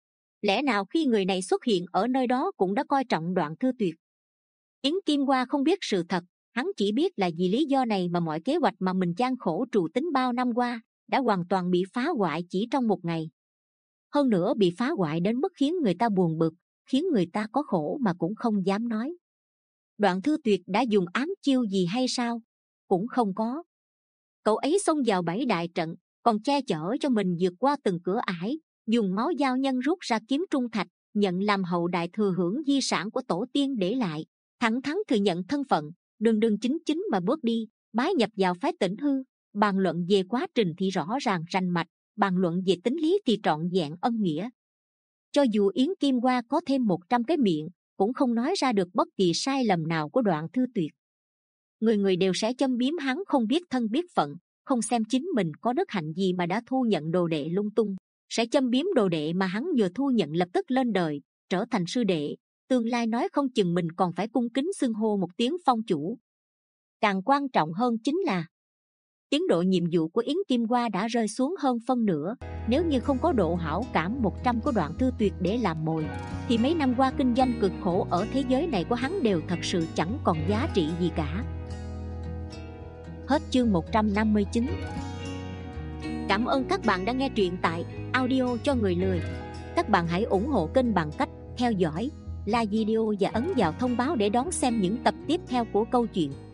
Lẽ nào khi người này xuất hiện ở nơi đó cũng đã coi trọng Đoạn Thư Tuyệt? Yến Kim Hoa không biết sự thật, Hắn chỉ biết là vì lý do này mà mọi kế hoạch mà mình gian khổ trù tính bao năm qua đã hoàn toàn bị phá hoại chỉ trong một ngày. Hơn nữa bị phá hoại đến mức khiến người ta buồn bực, khiến người ta có khổ mà cũng không dám nói. Đoạn Thư Tuyệt đã dùng ám chiêu gì hay sao? Cũng không có. Cậu ấy xông vào bảy đại trận, còn che chở cho mình vượt qua từng cửa ải, dùng máu giao nhân rút ra kiếm trung thạch, nhận làm hậu đại thừa hưởng di sản của tổ tiên để lại, thẳng thắn thừa nhận thân phận, đường đường chính chính mà bước đi, bái nhập vào phái Tĩnh Hư. Bàn luận về quá trình thì rõ ràng rành mạch, bàn luận về tính lý thì trọn vẹn ân nghĩa. Cho dù Yến Kim Hoa có thêm một trăm cái miệng, cũng không nói ra được bất kỳ sai lầm nào của Đoạn Thư Tuyệt. Người người đều sẽ châm biếm hắn không biết thân biết phận, không xem chính mình có đức hạnh gì mà đã thu nhận đồ đệ lung tung, sẽ châm biếm đồ đệ mà hắn vừa thu nhận lập tức lên đời, trở thành sư đệ, tương lai nói không chừng mình còn phải cung kính xưng hô một tiếng phong chủ. Càng quan trọng hơn chính là tiến độ nhiệm vụ của Yến Kim Hoa đã rơi xuống hơn phân nửa. Nếu như không có độ hảo cảm một trăm của Đoạn Thư Tuyệt để làm mồi, thì mấy năm qua kinh doanh cực khổ ở thế giới này của hắn đều thật sự chẳng còn giá trị gì cả. Hết chương một trăm năm mươi chín. Cảm ơn các bạn đã nghe truyện tại Audio cho người lười. Các bạn hãy ủng hộ kênh bằng cách theo dõi, like video và ấn vào thông báo để đón xem những tập tiếp theo của câu chuyện.